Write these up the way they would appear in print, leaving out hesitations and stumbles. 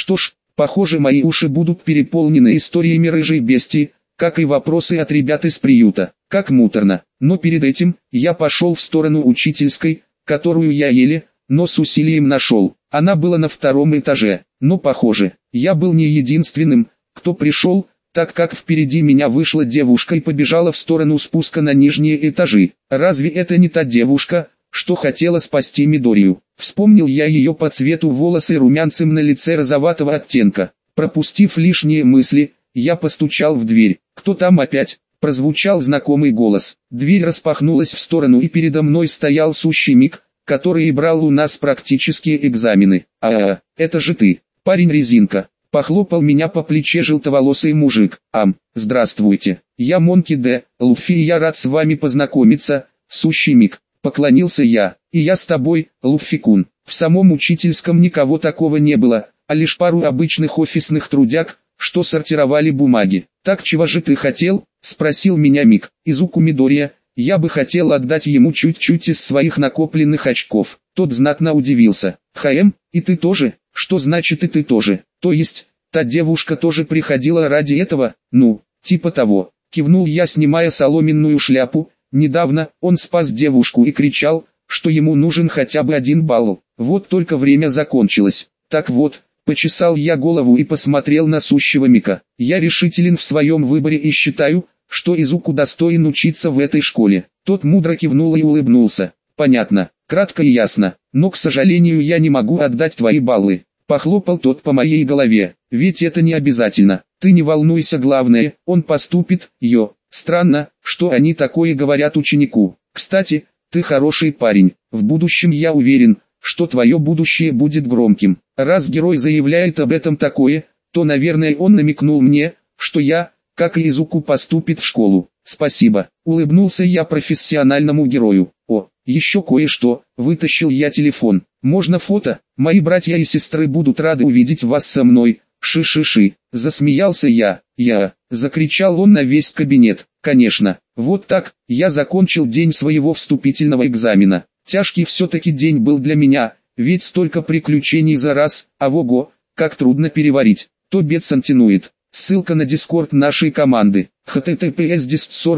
Что ж, похоже, мои уши будут переполнены историями рыжей бестии, как и вопросы от ребят из приюта. Как муторно. Но перед этим, я пошел в сторону учительской, которую я еле, но с усилием нашел. Она была на 2-м этаже, но похоже, я был не единственным, кто пришел, так как впереди меня вышла девушка и побежала в сторону спуска на нижние этажи. Разве это не та девушка, что хотела спасти Мидорию? Вспомнил я ее по цвету волос и румянцем на лице розоватого оттенка. Пропустив лишние мысли, я постучал в дверь. «Кто там опять?» — прозвучал знакомый голос. Дверь распахнулась в сторону, и передо мной стоял сущий Мик, который и брал у нас практические экзамены. Это же ты, парень-резинка!» — похлопал меня по плече желтоволосый мужик. Здравствуйте, я Монки Д. Луффи, и я рад с вами познакомиться, сущий Мик. Поклонился я. И я с тобой, Луффи-кун. В самом учительском никого такого не было, а лишь пару обычных офисных трудяг, что сортировали бумаги. «Так чего же ты хотел?» — спросил меня Мик. «Изуку Мидория, я бы хотел отдать ему чуть-чуть из своих накопленных очков». Тот знатно удивился. И ты тоже?» «Что значит и ты тоже? То есть, та девушка тоже приходила ради этого?» «Ну, типа того», — кивнул я, снимая соломенную шляпу. Недавно он спас девушку и кричал, что ему нужен хотя бы 1 балл. Вот только время закончилось. Так вот, почесал я голову и посмотрел на сущего Мика. Я решителен в своем выборе и считаю, что Изуку достоин учиться в этой школе. Тот мудро кивнул и улыбнулся. Понятно, кратко и ясно, но, к сожалению, я не могу отдать твои баллы. Похлопал тот по моей голове. Ведь это не обязательно. Ты не волнуйся, главное, он поступит. Странно, что они такое говорят ученику. Кстати, ты хороший парень. В будущем я уверен, что твое будущее будет громким. Раз герой заявляет об этом такое, то, наверное, он намекнул мне, что я, как и Изуку, поступит в школу. Спасибо. Улыбнулся я профессиональному герою. Еще кое-что. Вытащил я телефон. Можно фото? Мои братья и сестры будут рады увидеть вас со мной. Ши-ши-ши. Засмеялся я. Закричал он на весь кабинет. Конечно. Вот так, я закончил день своего вступительного экзамена. Тяжкий все-таки день был для меня, ведь столько приключений за раз, ого, как трудно переварить. То бедсантинует. Ссылка на дискорд нашей команды. https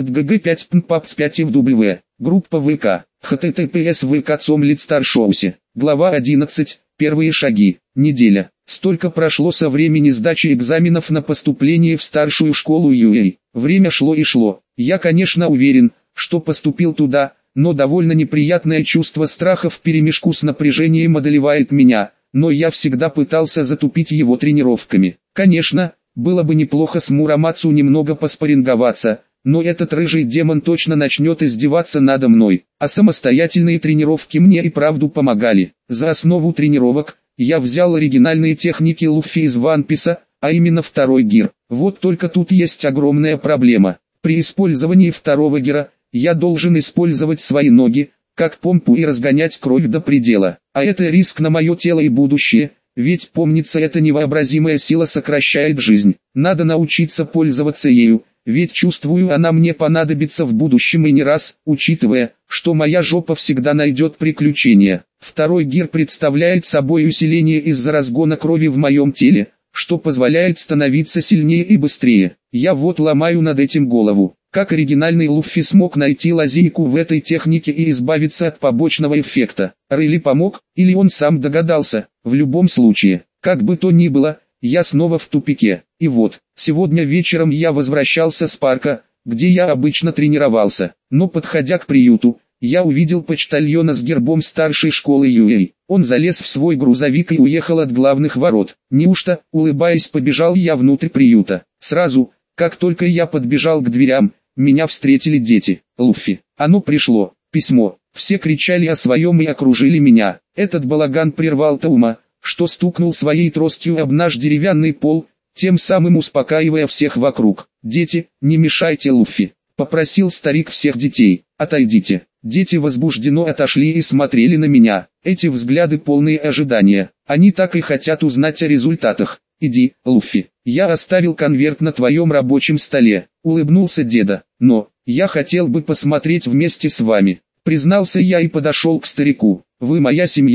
discord.gg5.pmpaps5fw. Группа ВК. https vk.com/старшоусе. Глава 11. Первые шаги. Неделя. Столько прошло со времени сдачи экзаменов на поступление в старшую школу UA. Время шло и шло. Я, конечно, уверен, что поступил туда, но довольно неприятное чувство страха вперемешку с напряжением одолевает меня, но я всегда пытался затупить его тренировками. Конечно, было бы неплохо с Мурамацу немного поспарринговаться, но этот рыжий демон точно начнет издеваться надо мной, а самостоятельные тренировки мне и правду помогали. За основу тренировок я взял оригинальные техники Луффи из One Piece, а именно 2-й гир. Вот только тут есть огромная проблема. При использовании 2-го гира, я должен использовать свои ноги, как помпу, и разгонять кровь до предела. А это риск на мое тело и будущее, ведь помнится, эта невообразимая сила сокращает жизнь. Надо научиться пользоваться ею, ведь чувствую, она мне понадобится в будущем и не раз, учитывая, что моя жопа всегда найдет приключения. 2-й гир представляет собой усиление из-за разгона крови в моем теле, что позволяет становиться сильнее и быстрее. Я вот ломаю над этим голову. Как оригинальный Луффи смог найти лазейку в этой технике и избавиться от побочного эффекта? Рейли помог, или он сам догадался? В любом случае, как бы то ни было, я снова в тупике. И вот, сегодня вечером я возвращался с парка, где я обычно тренировался, но, подходя к приюту, я увидел почтальона с гербом старшей школы UA. Он залез в свой грузовик и уехал от главных ворот. Неужто, улыбаясь, побежал я внутрь приюта. Сразу, как только я подбежал к дверям, меня встретили дети. Луффи, оно пришло, письмо. Все кричали о своем и окружили меня. Этот балаган прервал Таума, что стукнул своей тростью об наш деревянный пол, тем самым успокаивая всех вокруг. «Дети, не мешайте Луффи», — попросил старик всех детей. «Отойдите». Дети возбужденно отошли и смотрели на меня. Эти взгляды полные ожидания. Они так и хотят узнать о результатах. «Иди, Луффи, я оставил конверт на твоем рабочем столе», — улыбнулся деда. «Но, я хотел бы посмотреть вместе с вами», — признался я и подошел к старику. «Вы моя семья и,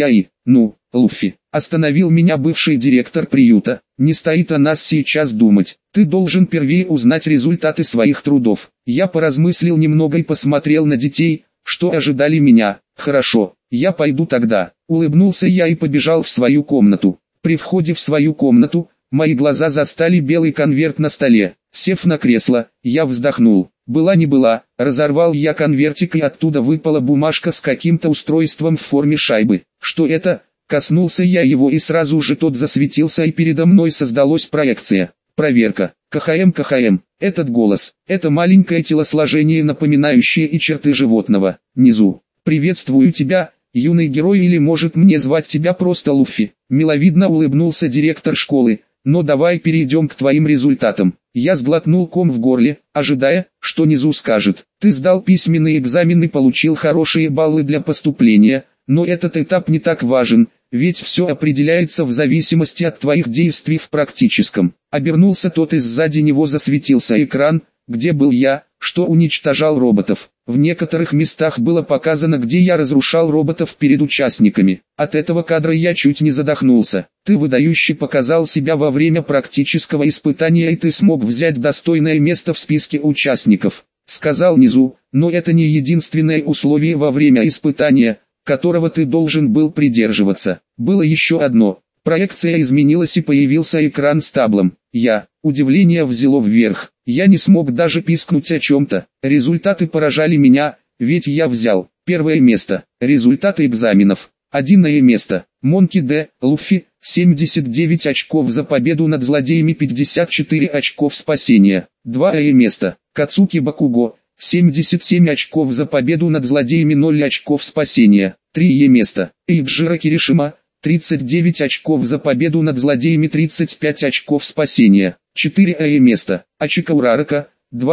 Ну, Луффи, остановил меня бывший директор приюта, не стоит о нас сейчас думать. Ты должен первее узнать результаты своих трудов. Я поразмыслил немного и посмотрел на детей, что ожидали меня. Хорошо, я пойду тогда. Улыбнулся я и побежал в свою комнату. При входе в свою комнату, мои глаза застали белый конверт на столе. Сев на кресло, я вздохнул. Была не была, разорвал я конвертик и оттуда выпала бумажка с каким-то устройством в форме шайбы. Что это? Коснулся я его и сразу же тот засветился и передо мной создалась проекция. Проверка. КХМ. Этот голос, это маленькое телосложение, напоминающее и черты животного. Низу. Приветствую тебя, юный герой, или может мне звать тебя просто Луффи. Миловидно улыбнулся директор школы. Но давай перейдем к твоим результатам. Я сглотнул ком в горле, ожидая, что Низу скажет. Ты сдал письменный экзамен и получил хорошие баллы для поступления, но этот этап не так важен, ведь все определяется в зависимости от твоих действий в практическом. Обернулся тот и сзади него засветился экран, где был я, что уничтожал роботов. В некоторых местах было показано, где я разрушал роботов перед участниками. От этого кадра я чуть не задохнулся. Ты выдающе показал себя во время практического испытания, и ты смог взять достойное место в списке участников, сказал Низу, но это не единственное условие во время испытания, которого ты должен был придерживаться. Было еще одно. Проекция изменилась и появился экран с таблом. Удивление взяло вверх. Я не смог даже пискнуть о чем-то. Результаты поражали меня, ведь я взял первое место. Результаты экзаменов. 1 место. Монки Д. Луффи, 79 очков за победу над злодеями, 54 очков спасения. 2 место. Кацуки Бакуго, 77 очков за победу над злодеями, 0 очков спасения. 3 место. Эйджиро Киришима, 39 очков за победу над злодеями, 35 очков спасения. 4 место. Ачика Урарака,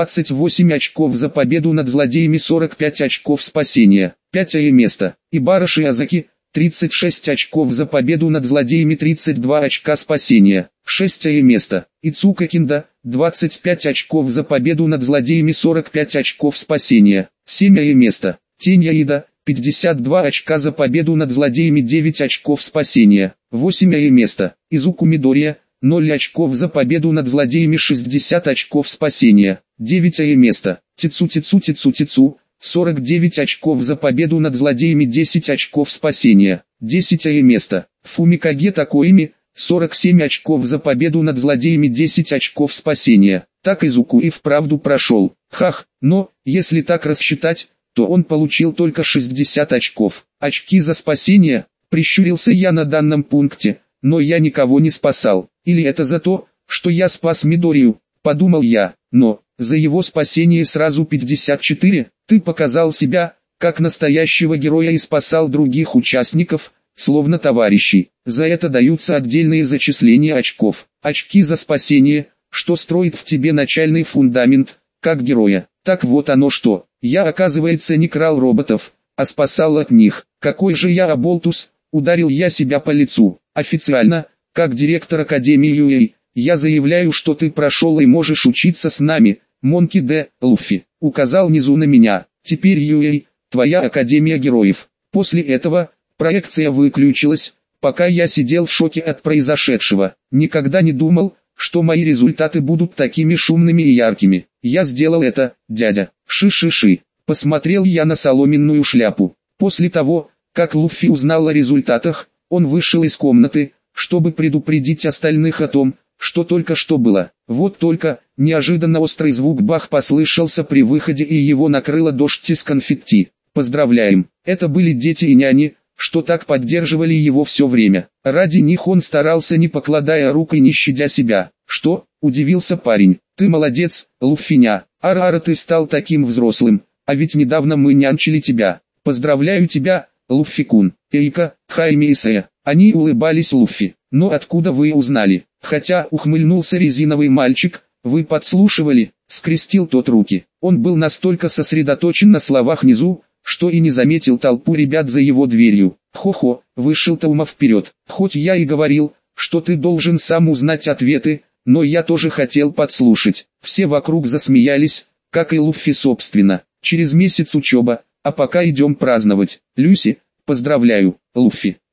28 очков за победу над злодеями, 45 очков спасения. 5 место. Ибара Шиазаки, 36 очков за победу над злодеями, 32 очка спасения. 6 место. Ицука Кинда, 25 очков за победу над злодеями, 45 очков спасения. 7 место. Тень Аида, 52 очка за победу над злодеями, 9 очков спасения. 8 место. Изуку Мидория, 0 очков за победу над злодеями, 60 очков спасения. 9 место. Тицу, 49 очков за победу над злодеями, 10 очков спасения. 10 место. Фумикаге Такоими, 47 очков за победу над злодеями, 10 очков спасения. Так Изуку и вправду прошел. Но, если так рассчитать, то он получил только 60 очков. Очки за спасение, прищурился я на данном пункте, но я никого не спасал. Или это за то, что я спас Мидорию, подумал я, но, за его спасение сразу 54, ты показал себя, как настоящего героя, и спасал других участников, словно товарищей. За это даются отдельные зачисления очков. Очки за спасение, что строит в тебе начальный фундамент, как героя. Так вот оно что. Я, оказывается, не крал роботов, а спасал от них. Какой же я оболтус, ударил я себя по лицу. Официально, как директор Академии UA, я заявляю, что ты прошел и можешь учиться с нами, Монки Д. Луффи. Указал Низу на меня. Теперь UA, твоя Академия Героев. После этого, проекция выключилась, пока я сидел в шоке от произошедшего. Никогда не думал, что мои результаты будут такими шумными и яркими. Я сделал это, дядя. Ши-ши-ши. Посмотрел я на соломенную шляпу. После того, как Луффи узнал о результатах, он вышел из комнаты, чтобы предупредить остальных о том, что только что было. Вот только, неожиданно острый звук бах послышался при выходе, и его накрыло дождь из конфетти. Поздравляем, это были дети и няни, что так поддерживали его все время. Ради них он старался, не покладая рук и не щадя себя. Что? Удивился парень. Ты молодец, Луффиня. Ара-ара, ты стал таким взрослым, а ведь недавно мы нянчили тебя. Поздравляю тебя, Луффи-кун. Эйка, Хайми и Сэя. Они улыбались Луффи. Но откуда вы узнали? Хотя, ухмыльнулся резиновый мальчик, вы подслушивали, скрестил тот руки. Он был настолько сосредоточен на словах Низу, что и не заметил толпу ребят за его дверью. Хо-хо, вышел Таума вперед. Хоть я и говорил, что ты должен сам узнать ответы, но я тоже хотел подслушать. Все вокруг засмеялись, как и Луффи собственно. Через месяц учеба, а пока идем праздновать. Люси, поздравляю, Луффи.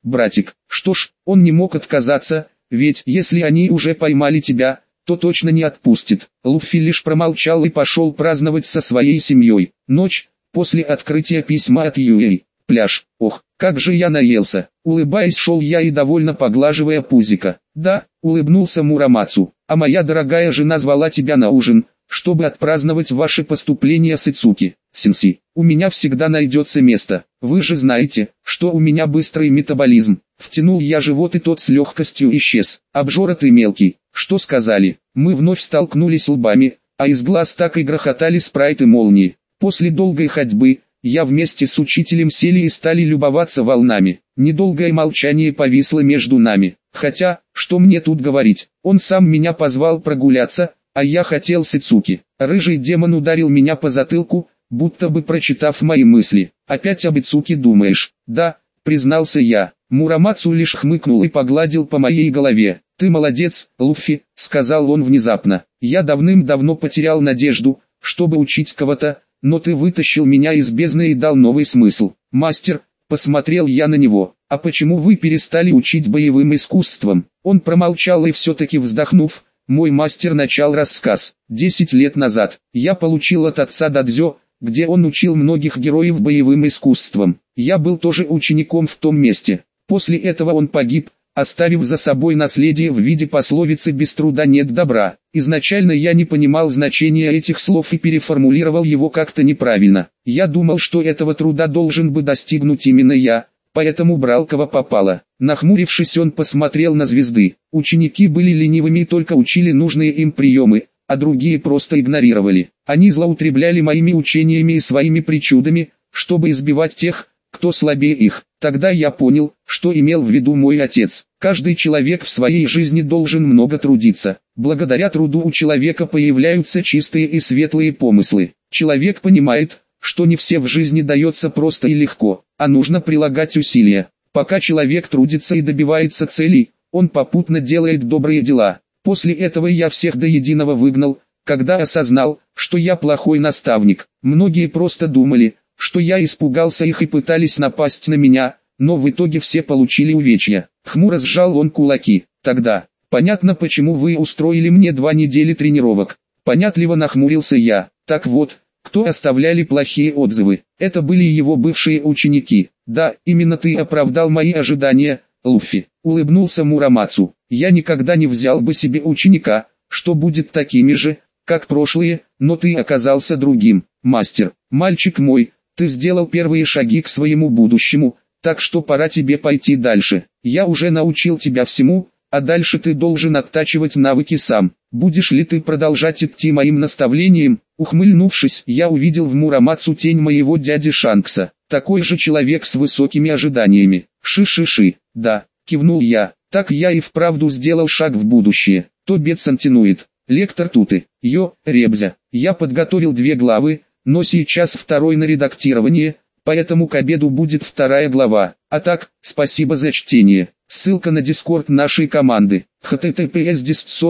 братик. Что ж, он не мог отказаться, ведь если они уже поймали тебя, то точно не отпустит. Луффи лишь промолчал и пошел праздновать со своей семьей. Ночь, после открытия письма от Юэй. Пляж. Ох, как же я наелся. Улыбаясь шел я и довольно поглаживая пузико. Да, улыбнулся Мурамацу, а моя дорогая жена звала тебя на ужин, чтобы отпраздновать ваше поступление с Ицуки. Сенси, у меня всегда найдется место. Вы же знаете, что у меня быстрый метаболизм. Втянул я живот и тот с легкостью исчез. Обжора ты мелкий. Что сказали? Мы вновь столкнулись лбами, а из глаз так и грохотали спрайты молнии. После долгой ходьбы, я вместе с учителем сели и стали любоваться волнами. Недолгое молчание повисло между нами. Хотя, что мне тут говорить, он сам меня позвал прогуляться, а я хотел с Ицуки. Рыжий демон ударил меня по затылку, будто бы прочитав мои мысли. Опять об Ицуке думаешь? Да, признался я. Мурамацу лишь хмыкнул и погладил по моей голове. Ты молодец, Луффи, сказал он внезапно. Я давным-давно потерял надежду, чтобы учить кого-то, но ты вытащил меня из бездны и дал новый смысл. Мастер, посмотрел я на него. А почему вы перестали учить боевым искусствам? Он промолчал и все-таки вздохнув, мой мастер начал рассказ. 10 лет назад я получил от отца дадзё, где он учил многих героев боевым искусствам. Я был тоже учеником в том месте. После этого он погиб, оставив за собой наследие в виде пословицы «без труда нет добра». Изначально я не понимал значения этих слов и переформулировал его как-то неправильно. Я думал, что этого труда должен бы достигнуть именно я, поэтому брал кого попало. Нахмурившись, он посмотрел на звезды. Ученики были ленивыми и только учили нужные им приемы, а другие просто игнорировали. Они злоупотребляли моими учениями и своими причудами, чтобы избивать тех, кто слабее их. Тогда я понял, что имел в виду мой отец. Каждый человек в своей жизни должен много трудиться. Благодаря труду у человека появляются чистые и светлые помыслы. Человек понимает, что не все в жизни дается просто и легко, а нужно прилагать усилия. Пока человек трудится и добивается целей, он попутно делает добрые дела. После этого я всех до единого выгнал, когда осознал, что я плохой наставник. Многие просто думали, что я испугался их и пытались напасть на меня, но в итоге все получили увечья. Хмуро сжал он кулаки. Тогда, понятно, почему вы устроили мне 2 недели тренировок. Понятливо нахмурился я. Так вот, кто оставляли плохие отзывы? Это были его бывшие ученики. Да, именно ты оправдал мои ожидания, Луффи. Улыбнулся Мурамацу. Я никогда не взял бы себе ученика, что будет такими же, как прошлые, но ты оказался другим. Мастер, мальчик мой, ты сделал первые шаги к своему будущему, так что пора тебе пойти дальше. Я уже научил тебя всему, а дальше ты должен оттачивать навыки сам. Будешь ли ты продолжать идти моим наставлениям? Ухмыльнувшись, я увидел в Мурамацу тень моего дяди Шанкса. Такой же человек с высокими ожиданиями. Ши-ши-ши, да, кивнул я. Так я и вправду сделал шаг в будущее. Тобет Сантинуит. Лектор Туты. Ребзя. Я подготовил 2 главы, но сейчас второй на редактирование, поэтому к обеду будет 2 глава. А так, спасибо за чтение. Ссылка на дискорд нашей команды. https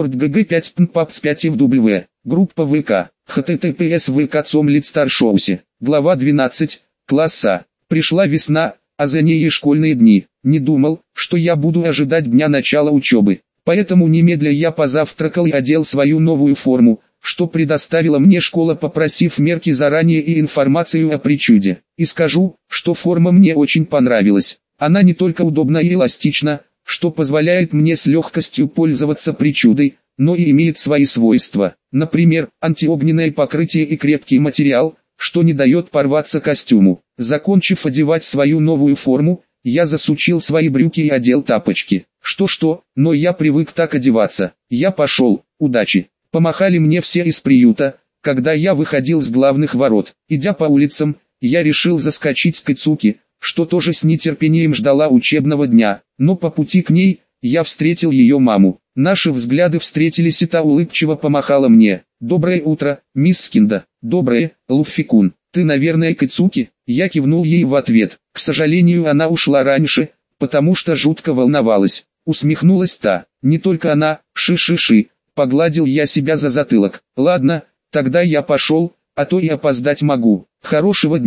discord.gg5pmpaps5fw. Группа ВК. https vk.com/старшоусе. Глава 12. Класса. Пришла весна, а за ней и школьные дни. Не думал, что я буду ожидать дня начала учебы. Поэтому немедля я позавтракал и одел свою новую форму, что предоставила мне школа, попросив мерки заранее и информацию о причуде. И скажу, что форма мне очень понравилась. Она не только удобна и эластична, что позволяет мне с легкостью пользоваться причудой, но и имеет свои свойства. Например, антиогненное покрытие и крепкий материал, что не дает порваться костюму. Закончив одевать свою новую форму, я засучил свои брюки и одел тапочки. Что-что, но я привык так одеваться. Я пошел, удачи. Помахали мне все из приюта, когда я выходил с главных ворот. Идя по улицам, я решил заскочить к Ицуки, что тоже с нетерпением ждала учебного дня. Но по пути к ней, я встретил ее маму. Наши взгляды встретились, и та улыбчиво помахала мне. «Доброе утро, мисс Скинда». «Доброе, Луффи-кун. Ты, наверное, к Ицуки?» Я кивнул ей в ответ. К сожалению, она ушла раньше, потому что жутко волновалась. Усмехнулась та. Не только она, ши-ши-ши. Погладил я себя за затылок. Ладно, тогда я пошел, а то и опоздать могу. Хорошего дня.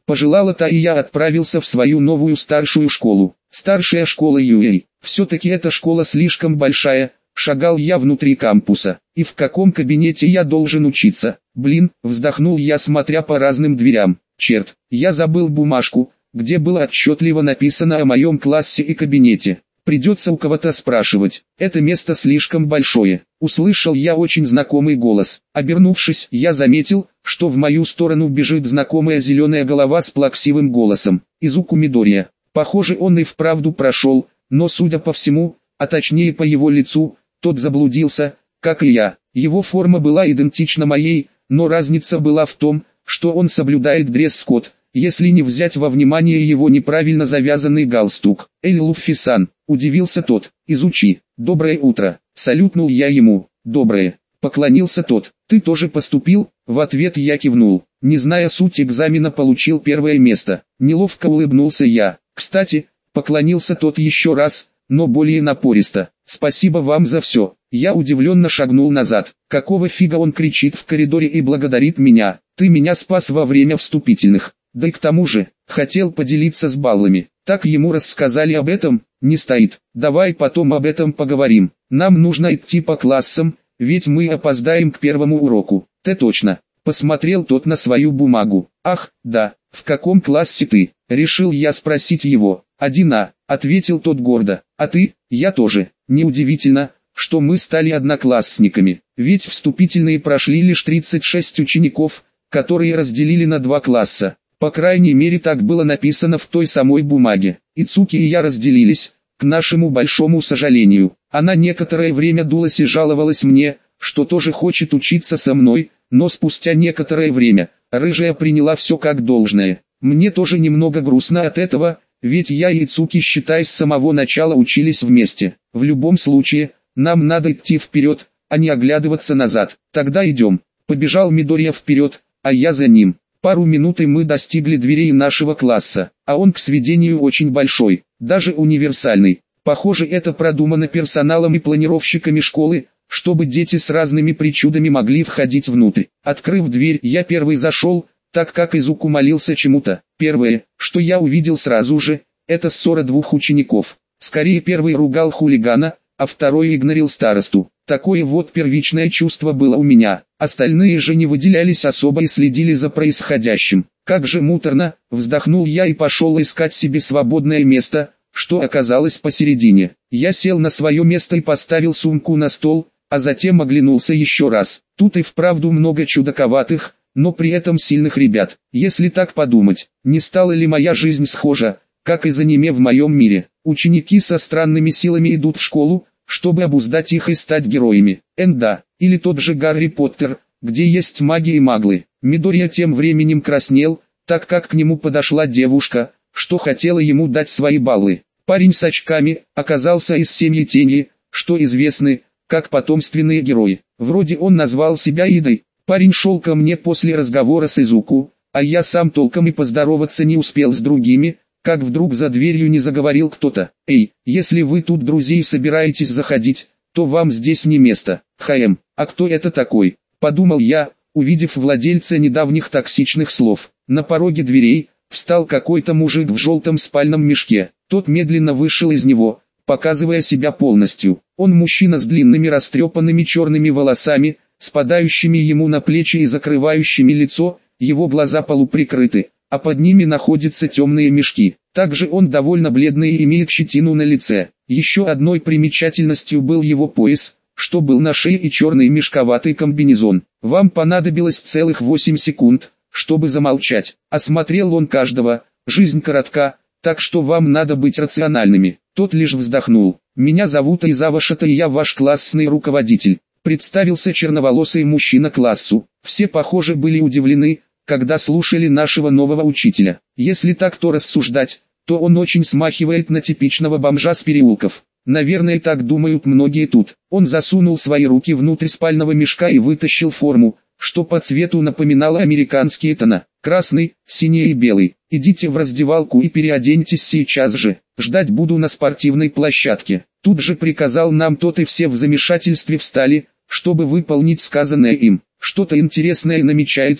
Пожелала та, и я отправился в свою новую старшую школу. Старшая школа UA. Все-таки эта школа слишком большая. Шагал я внутри кампуса. И в каком кабинете я должен учиться? Блин, вздохнул я, смотря по разным дверям. Черт, я забыл бумажку, где было отчетливо написано о моем классе и кабинете. Придется у кого-то спрашивать. Это место слишком большое. Услышал я очень знакомый голос. Обернувшись, я заметил, что в мою сторону бежит знакомая зеленая голова с плаксивым голосом. Изуку Мидория. Похоже, он и вправду прошел, но судя по всему, а точнее по его лицу, тот заблудился, как и я. Его форма была идентична моей, но разница была в том, что он соблюдает дресс-код, если не взять во внимание его неправильно завязанный галстук. «Эль Луффи-сан», удивился тот, — «изучи». «Доброе утро», — салютнул я ему. «Доброе», — поклонился тот. «Ты тоже поступил?» В ответ я кивнул. Не зная суть экзамена, получил первое место. Неловко улыбнулся я. «Кстати», — поклонился тот еще раз, но более напористо. «Спасибо вам за все». Я удивленно шагнул назад. Какого фига он кричит в коридоре и благодарит меня? Ты меня спас во время вступительных. Да и к тому же, хотел поделиться с баллами. Так ему рассказали об этом? Не стоит. Давай потом об этом поговорим. Нам нужно идти по классам, ведь мы опоздаем к первому уроку. Ты точно. Посмотрел тот на свою бумагу. Ах, да, в каком классе ты? Решил я спросить его. 1А, ответил тот гордо. А ты? Я тоже. Неудивительно, что мы стали одноклассниками. Ведь вступительные прошли лишь 36 учеников, которые разделили на 2 класса. По крайней мере, так было написано в той самой бумаге. Ицуки и я разделились, к нашему большому сожалению. Она некоторое время дулась и жаловалась мне, что тоже хочет учиться со мной, но спустя некоторое время, рыжая приняла все как должное. Мне тоже немного грустно от этого, ведь я и Ицуки, считай, с самого начала учились вместе. В любом случае, нам надо идти вперед, а не оглядываться назад. Тогда идем. Побежал Мидория вперед, а я за ним. Пару минут и мы достигли дверей нашего класса, а он, к сведению, очень большой, даже универсальный. Похоже, это продумано персоналом и планировщиками школы, чтобы дети с разными причудами могли входить внутрь. Открыв дверь, я первый зашел, так как Изуку молился чему-то. Первое, что я увидел сразу же, это ссора двух учеников. Скорее, первый ругал хулигана, а второй игнорил старосту. Такое вот первичное чувство было у меня. Остальные же не выделялись особо и следили за происходящим. Как же муторно, вздохнул я и пошел искать себе свободное место, что оказалось посередине. Я сел на свое место и поставил сумку на стол, а затем оглянулся еще раз. Тут и вправду много чудаковатых, но при этом сильных ребят. Если так подумать, не стала ли моя жизнь схожа, как из аниме в моем мире. Ученики со странными силами идут в школу, чтобы обуздать их и стать героями. Да, или тот же Гарри Поттер, где есть маги и маглы. Мидория тем временем краснел, так как к нему подошла девушка, что хотела ему дать свои баллы. Парень с очками оказался из семьи Тени, что известны, как потомственные герои. Вроде он назвал себя Идой. Парень шел ко мне после разговора с Изуку, а я сам толком и поздороваться не успел с другими, как вдруг за дверью не заговорил кто-то. «Эй, если вы тут друзей собираетесь заходить, то вам здесь не место». А кто это такой? Подумал я, увидев владельца недавних токсичных слов. На пороге дверей встал какой-то мужик в желтом спальном мешке. Тот медленно вышел из него, показывая себя полностью. Он мужчина с длинными растрепанными черными волосами, спадающими ему на плечи и закрывающими лицо, его глаза полуприкрыты, а под ними находятся темные мешки. Также он довольно бледный и имеет щетину на лице. Еще одной примечательностью был его пояс, что был на шее, и черный мешковатый комбинезон. Вам понадобилось целых 8 секунд, чтобы замолчать. Осмотрел он каждого, жизнь коротка, так что вам надо быть рациональными. Тот лишь вздохнул. Меня зовут Айзава Шата, и я ваш классный руководитель. Представился черноволосый мужчина классу. Все, похоже, были удивлены, когда слушали нашего нового учителя. Если так то рассуждать, то он очень смахивает на типичного бомжа с переулков. Наверное, так думают многие тут. Он засунул свои руки внутрь спального мешка и вытащил форму, что по цвету напоминала американские тона. Красный, синий и белый. Идите в раздевалку и переоденьтесь сейчас же. Ждать буду на спортивной площадке. Тут же приказал нам тот, и все в замешательстве встали, чтобы выполнить сказанное им. Что-то интересное намечается,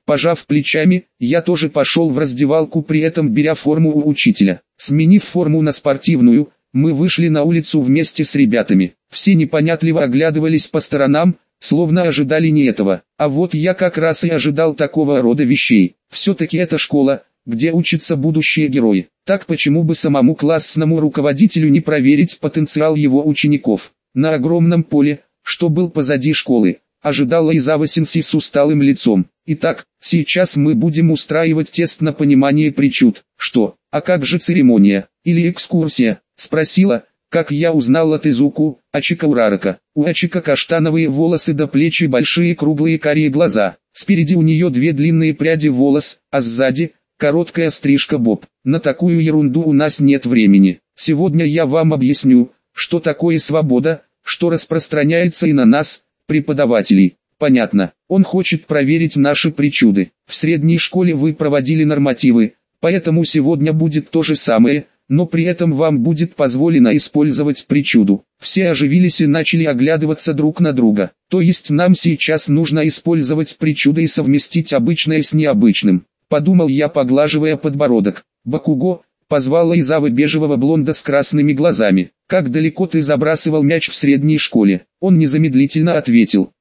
Пожав плечами, я тоже пошел в раздевалку, при этом беря форму у учителя. Сменив форму на спортивную, мы вышли на улицу вместе с ребятами. Все непонятливо оглядывались по сторонам, словно ожидали не этого. А вот я как раз и ожидал такого рода вещей. Все-таки это школа, где учатся будущие герои. Так почему бы самому классному руководителю не проверить потенциал его учеников? На огромном поле, что был позади школы, ожидала Изава Сенси с усталым лицом. Итак, сейчас мы будем устраивать тест на понимание причуд. Что, а как же церемония, или экскурсия? Спросила, как я узнал от Изуку, Ачика Урарака. У Ачика каштановые волосы до плеч и большие круглые карие глаза. Спереди у нее 2 длинные пряди волос, а сзади короткая стрижка боб. На такую ерунду у нас нет времени. Сегодня я вам объясню, что такое свобода, что распространяется и на нас, преподавателей. Понятно, он хочет проверить наши причуды. В средней школе вы проводили нормативы, поэтому сегодня будет то же самое, но при этом вам будет позволено использовать причуду. Все оживились и начали оглядываться друг на друга. То есть нам сейчас нужно использовать причуды и совместить обычное с необычным. Подумал я, поглаживая подбородок. Бакуго, позвала Изава бежевого блонда с красными глазами. Как далеко ты забрасывал мяч в средней школе? Он незамедлительно ответил.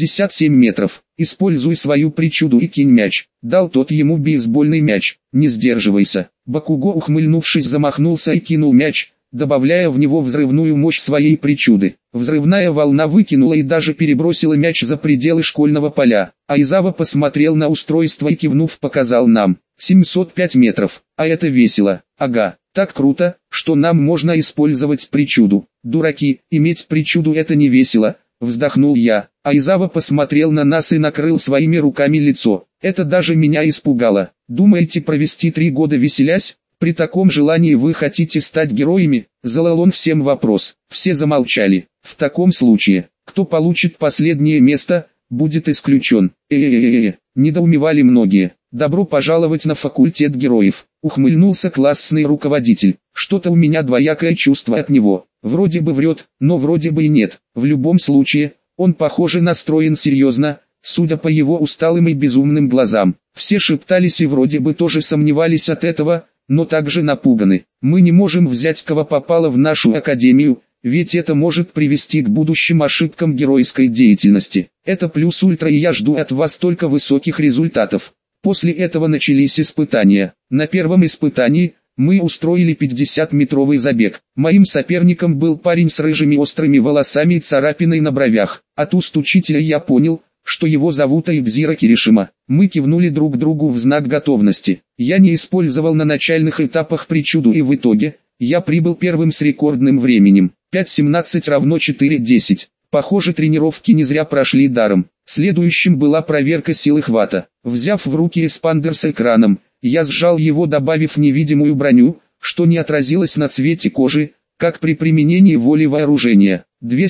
67 метров. Используй свою причуду и кинь мяч. Дал тот ему бейсбольный мяч. Не сдерживайся. Бакуго, ухмыльнувшись, замахнулся и кинул мяч, добавляя в него взрывную мощь своей причуды. Взрывная волна выкинула и даже перебросила мяч за пределы школьного поля. А Изава посмотрел на устройство и, кивнув, показал нам. 705 метров. А это весело. Ага, так круто, что нам можно использовать причуду. Дураки, иметь причуду это не весело. Вздохнул я, а Изава посмотрел на нас и накрыл своими руками лицо. Это даже меня испугало. Думаете провести 3 года веселясь? При таком желании вы хотите стать героями? Задал он всем вопрос. Все замолчали. В таком случае, кто получит последнее место, будет исключен. Недоумевали многие. Добро пожаловать на факультет героев. Ухмыльнулся классный руководитель. Что-то у меня двоякое чувство от него. Вроде бы врет, но вроде бы и нет. В любом случае, он похоже настроен серьезно, судя по его усталым и безумным глазам. Все шептались и вроде бы тоже сомневались от этого, но также напуганы. Мы не можем взять кого попало в нашу академию, ведь это может привести к будущим ошибкам геройской деятельности. Это плюс ультра, и я жду от вас только высоких результатов. После этого начались испытания. На первом испытании мы устроили 50-метровый забег. Моим соперником был парень с рыжими острыми волосами и царапиной на бровях. От уст учителя я понял, что его зовут Айдзира Киришима. Мы кивнули друг другу в знак готовности. Я не использовал на начальных этапах причуду, и в итоге я прибыл первым с рекордным временем. 5:17 равно 4:10. Похоже, тренировки не зря прошли даром. Следующим была проверка силы хвата. Взяв в руки эспандер с экраном, я сжал его, добавив невидимую броню, что не отразилось на цвете кожи, как при применении воли вооружения.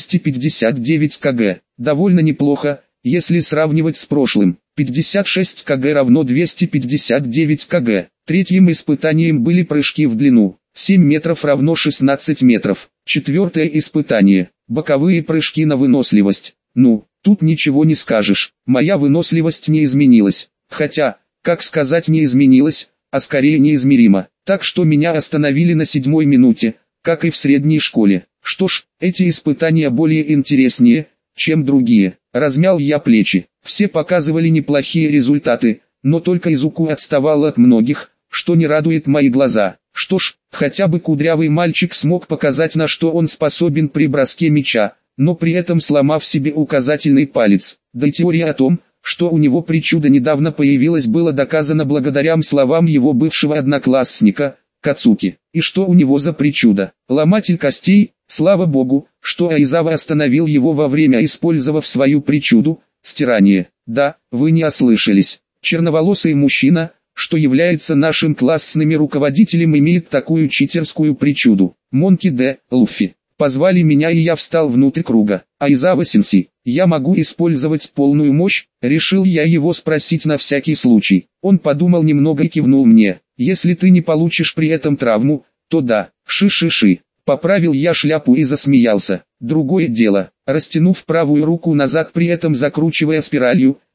259 кг. Довольно неплохо, если сравнивать с прошлым. 56 кг равно 259 кг. Третьим испытанием были прыжки в длину. 7 метров равно 16 метров. Четвертое испытание. Боковые прыжки на выносливость. Ну, тут ничего не скажешь. Моя выносливость не изменилась. Хотя, как сказать, не изменилась, а скорее неизмеримо. Так что меня остановили на 7-й минуте, как и в средней школе. Что ж, эти испытания более интереснее, чем другие. Размял я плечи. Все показывали неплохие результаты, но только Изуку отставал от многих, что не радует мои глаза. Что ж, хотя бы кудрявый мальчик смог показать, на что он способен при броске мяча, но при этом сломав себе указательный палец. Да и теория о том, что у него причуда недавно появилась, было доказано благодаря словам его бывшего одноклассника, Кацуки. И что у него за причуда? Ломатель костей. Слава богу, что Айзава остановил его во время, использовав свою причуду, стирание. Да, вы не ослышались. Черноволосый мужчина, что является нашим классным руководителем, имеет такую читерскую причуду. Монки Д. Луффи. Позвали меня, и я встал внутрь круга. Айзава Сенси, я могу использовать полную мощь? Решил я его спросить на всякий случай. Он подумал немного и кивнул мне. Если ты не получишь при этом травму, то да. Ши-ши-ши. Поправил я шляпу и засмеялся. Другое дело, растянув правую руку назад, при этом закручивая спиралью,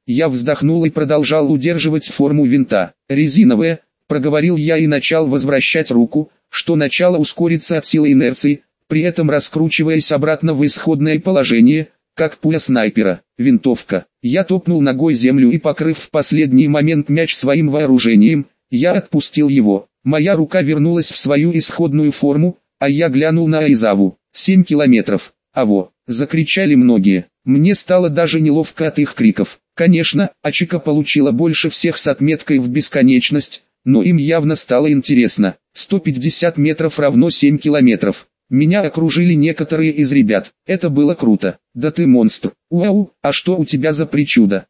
Я вздохнул и продолжал удерживать форму винта. «Резиновая», — проговорил я и начал возвращать руку, что начало ускориться от силы инерции, при этом раскручиваясь обратно в исходное положение, как пуля снайпера. Винтовка. Я топнул ногой землю и, покрыв в последний момент мяч своим вооружением, я отпустил его. Моя рука вернулась в свою исходную форму, а я глянул на Айзаву. 7 километров. «Аво!» — закричали многие. Мне стало даже неловко от их криков. Конечно, Ачика получила больше всех с отметкой в бесконечность, но им явно стало интересно. 150 метров равно 7 километров. Меня окружили некоторые из ребят. Это было круто. «Да ты монстр! Уау, а что у тебя за причуда?»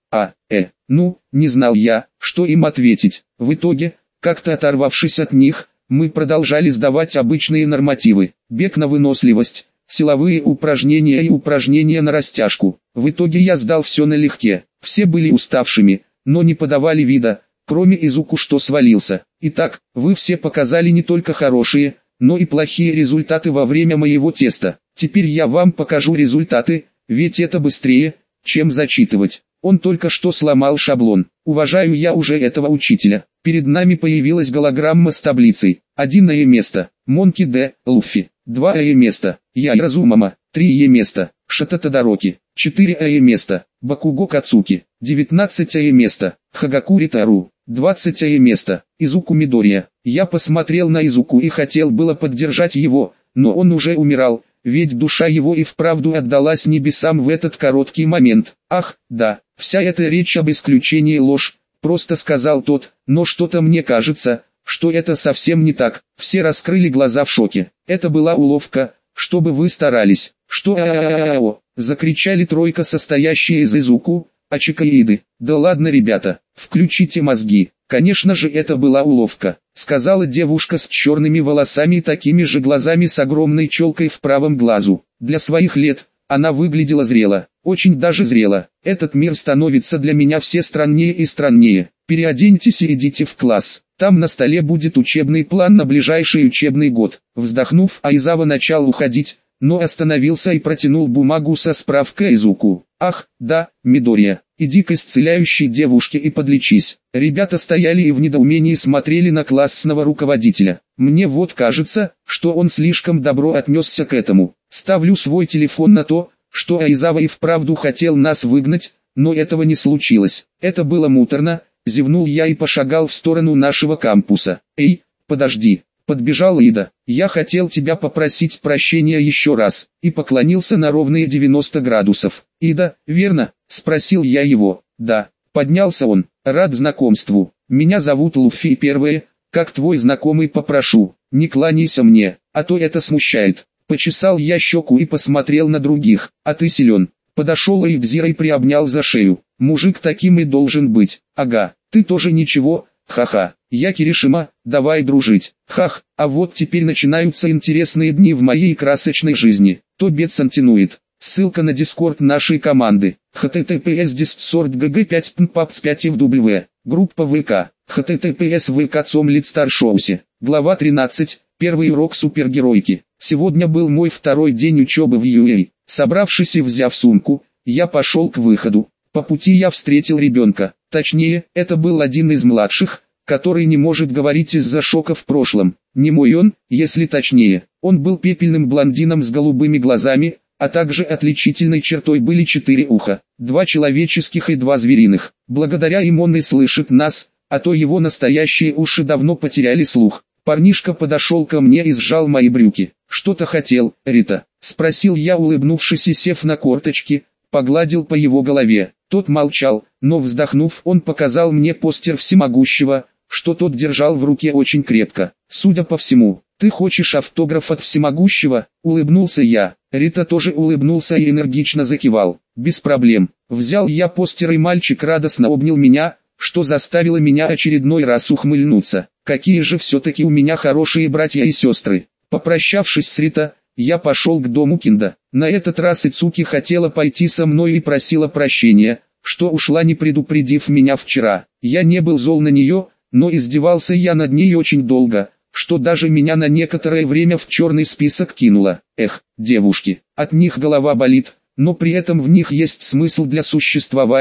Ну, не знал я, что им ответить. В итоге, как-то оторвавшись от них, мы продолжали сдавать обычные нормативы. Бег на выносливость, силовые упражнения и упражнения на растяжку. В итоге я сдал все налегке. Все были уставшими, но не подавали вида, кроме Изуку, что свалился. Итак, вы все показали не только хорошие, но и плохие результаты во время моего теста. Теперь я вам покажу результаты, ведь это быстрее, чем зачитывать. Он только что сломал шаблон. Уважаю я уже этого учителя. Перед нами появилась голограмма с таблицей. 1 место. Монки Д. Луффи. 2 место. Я Разумама. 3 место. Шата Тодороки. 4 место. Бакуго Кацуки. 19 место. Хагакури Тару. 20 место. Изуку Мидория. Я посмотрел на Изуку и хотел было поддержать его, но он уже умирал, ведь душа его и вправду отдалась небесам в этот короткий момент. Ах, да, вся эта речь об исключении ложь, просто сказал тот, но что-то мне кажется, что это совсем не так. Все раскрыли глаза в шоке. Это была уловка, чтобы вы старались. Что закричали тройка, состоящая из Изуку, Ачика и Иды. Да ладно, ребята, включите мозги. Конечно же, это была уловка, сказала девушка с черными волосами и такими же глазами с огромной челкой в правом глазу. Для своих лет она выглядела зрело, очень даже зрело. Этот мир становится для меня все страннее и страннее. Переоденьтесь и идите в класс. Там на столе будет учебный план на ближайший учебный год. Вздохнув, Айзава начал уходить, но остановился и протянул бумагу со справкой Изуку. Ах, да, Мидория, иди к исцеляющей девушке и подлечись. Ребята стояли и в недоумении смотрели на классного руководителя. Мне вот кажется, что он слишком добро отнесся к этому. Ставлю свой телефон на то, что Айзава и вправду хотел нас выгнать, но этого не случилось. Это было муторно, зевнул я и пошагал в сторону нашего кампуса. Эй, подожди. Подбежал Ида. Я хотел тебя попросить прощения еще раз, и поклонился на ровные 90 градусов. Ида, верно? Спросил я его. Да. Поднялся он. Рад знакомству. Меня зовут Луффи. Первое, как твой знакомый, попрошу, не кланяйся мне, а то это смущает. Почесал я щеку и посмотрел на других. А ты силен. Подошел Эйвзира и приобнял за шею. Мужик таким и должен быть. Ага, ты тоже ничего. Ха-ха, я Киришима, давай дружить. Хах, а вот теперь начинаются интересные дни в моей красочной жизни. Тобет Сантинует. Ссылка на дискорд нашей команды. https discord.gg 5 pmpaps 5 fw. Группа ВК. https vk.com/старшоусе. Глава 13. Первый урок супергеройки. Сегодня был мой второй день учебы в UA. Собравшись и взяв сумку, я пошел к выходу. По пути я встретил ребенка. Точнее, это был один из младших, который не может говорить из-за шока в прошлом. Не мой он, если точнее. Он был пепельным блондином с голубыми глазами, а также отличительной чертой были 4 уха, 2 человеческих и 2 звериных. Благодаря им он и слышит нас, а то его настоящие уши давно потеряли слух. Парнишка подошел ко мне и сжал мои брюки. «Что-то хотел, Рита?» — спросил я, улыбнувшись и сев на корточки, погладил по его голове. Тот молчал, но вздохнув, он показал мне постер Всемогущего, что тот держал в руке очень крепко. «Судя по всему, ты хочешь автограф от Всемогущего?» — улыбнулся я. Рита тоже улыбнулся и энергично закивал. «Без проблем». Взял я постер, и мальчик радостно обнял меня, что заставило меня очередной раз ухмыльнуться. Какие же все-таки у меня хорошие братья и сестры. Попрощавшись с Рита, я пошел к дому Кинда. На этот раз Ицуки хотела пойти со мной и просила прощения, что ушла, не предупредив меня вчера. Я не был зол на нее, но издевался я над ней очень долго, что даже меня на некоторое время в черный список кинуло. Эх, девушки, от них голова болит, но при этом в них есть смысл для существования,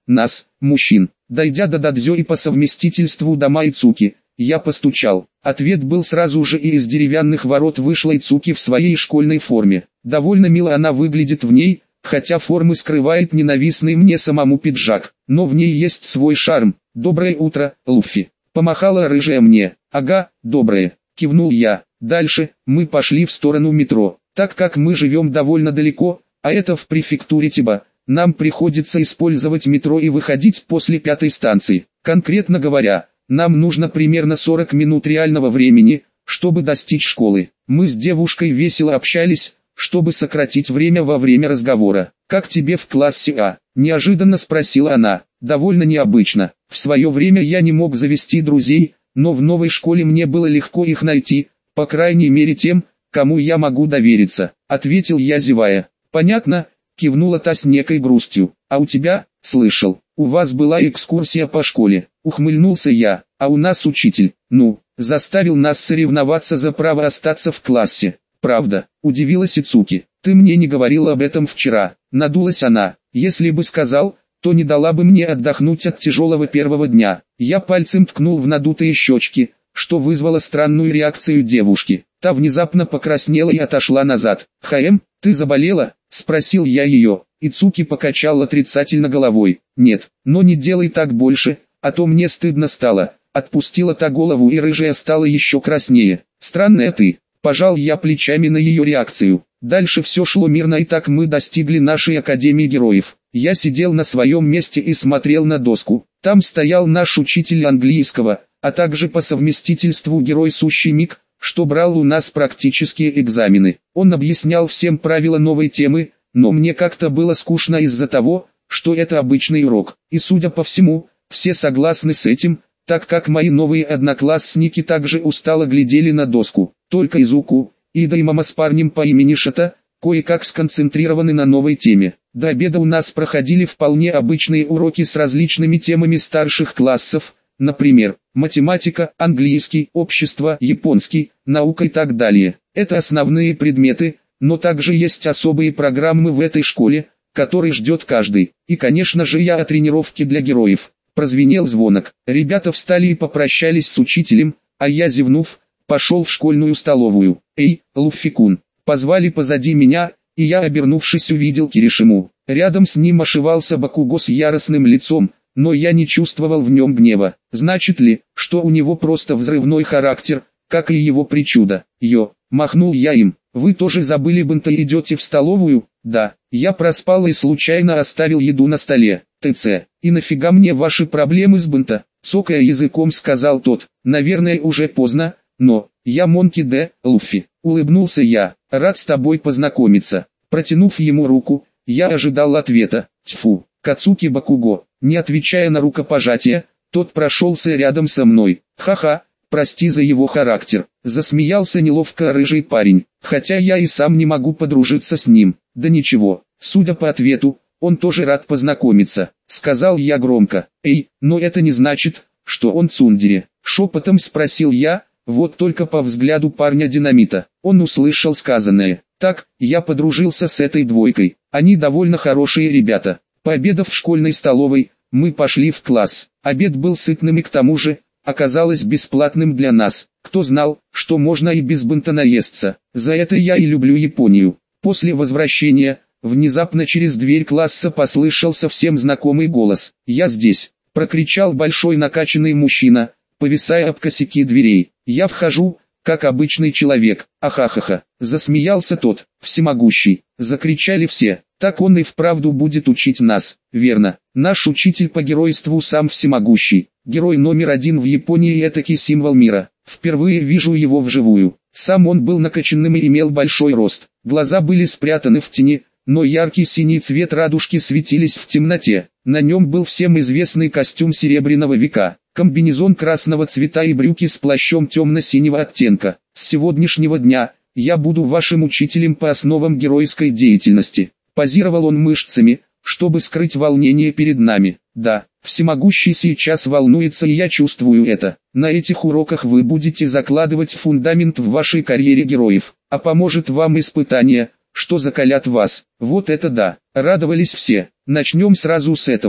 нас, мужчин. Дойдя до дадзё и по совместительству до Майцуки, я постучал. Ответ был сразу же, и из деревянных ворот вышла Ицуки в своей школьной форме. Довольно мило она выглядит в ней, хотя формы скрывает ненавистный мне самому пиджак, но в ней есть свой шарм. «Доброе утро, Луффи», — помахала рыжая мне. «Ага, доброе», — кивнул я. Дальше мы пошли в сторону метро. Так как мы живем довольно далеко, а это в префектуре Тиба, нам приходится использовать метро и выходить после 5-й станции. Конкретно говоря, нам нужно примерно 40 минут реального времени, чтобы достичь школы. Мы с девушкой весело общались, чтобы сократить время во время разговора. «Как тебе в классе А?» – неожиданно спросила она. «Довольно необычно. В свое время я не мог завести друзей, но в новой школе мне было легко их найти, по крайней мере тем, кому я могу довериться», – ответил я, зевая. «Понятно», – кивнула та с некой грустью. «А у тебя?» «Слышал, у вас была экскурсия по школе», – ухмыльнулся я. «А у нас учитель, заставил нас соревноваться за право остаться в классе». «Правда?» – удивилась Ицуки. «Ты мне не говорила об этом вчера», – надулась она. «Если бы сказал, то не дала бы мне отдохнуть от тяжелого первого дня». Я пальцем ткнул в надутые щечки, что вызвало странную реакцию девушки. Та внезапно покраснела и отошла назад. Ты заболела?» – спросил я ее. Ицуки покачала отрицательно головой. «Нет, но не делай так больше, а то мне стыдно стало». Отпустила та голову, и рыжая стала еще краснее. «Странная ты». Пожал я плечами на ее реакцию. Дальше все шло мирно, и так мы достигли нашей Академии Героев. Я сидел на своем месте и смотрел на доску. Там стоял наш учитель английского, а также по совместительству герой Сущий Мик, что брал у нас практические экзамены. Он объяснял всем правила новой темы, но мне как-то было скучно из-за того, что это обычный урок. И судя по всему, все согласны с этим, так как мои новые одноклассники также устало глядели на доску. Только Изуку, Ида и мама с парнем по имени Шата, кое-как сконцентрированы на новой теме. До обеда у нас проходили вполне обычные уроки с различными темами старших классов, например, математика, английский, общество, японский, наука и так далее. Это основные предметы, но также есть особые программы в этой школе, которые ждет каждый. И конечно же я о тренировке для героев. Прозвенел звонок. Ребята встали и попрощались с учителем, а я, зевнув, пошел в школьную столовую. «Эй, Луффи-кун!» Позвали позади меня, и я, обернувшись, увидел Киришиму. Рядом с ним ошивался Бакуго с яростным лицом, но я не чувствовал в нем гнева. Значит ли, что у него просто взрывной характер, как и его причуда? Махнул я им. «Вы тоже забыли бенто и идете в столовую?» «Да, я проспал и случайно оставил еду на столе». «ТЦ, и нафига мне ваши проблемы с бенто?» Цокая языком, сказал тот. «Наверное, уже поздно, но я Монки Д. Луффи», улыбнулся я. «Рад с тобой познакомиться». Протянув ему руку, я ожидал ответа. Тьфу, Кацуки Бакуго. Не отвечая на рукопожатие, тот прошелся рядом со мной. «Ха-ха, прости за его характер», засмеялся неловко рыжий парень, хотя я и сам не могу подружиться с ним. «Да ничего, судя по ответу, он тоже рад познакомиться», сказал я громко. «Эй, но это не значит, что он цундере», шепотом спросил я, вот только по взгляду парня Динамита. Он услышал сказанное. «Так, я подружился с этой двойкой, они довольно хорошие ребята». Пообедав в школьной столовой, мы пошли в класс. Обед был сытным и к тому же, оказалось бесплатным для нас. Кто знал, что можно и без бенто наесться. За это я и люблю Японию. После возвращения, внезапно через дверь класса послышался всем знакомый голос. «Я здесь!» – прокричал большой накачанный мужчина, повисая об косяки дверей. «Я вхожу, как обычный человек». «Ахахаха!» – засмеялся тот. «Всемогущий!» – закричали все. «Так он и вправду будет учить нас». «Верно, наш учитель по геройству сам всемогущий. Герой номер 1 в Японии и этакий символ мира. Впервые вижу его вживую». Сам он был накачанным и имел большой рост. Глаза были спрятаны в тени, но яркий синий цвет радужки светились в темноте. На нем был всем известный костюм серебряного века, комбинезон красного цвета и брюки с плащом темно-синего оттенка. «С сегодняшнего дня я буду вашим учителем по основам геройской деятельности». Позировал он мышцами, чтобы скрыть волнение перед нами. «Да, всемогущий сейчас волнуется, и я чувствую это. На этих уроках вы будете закладывать фундамент в вашей карьере героев, а поможет вам испытание, что закалят вас». «Вот это да!» – радовались все. «Начнем сразу с этого», –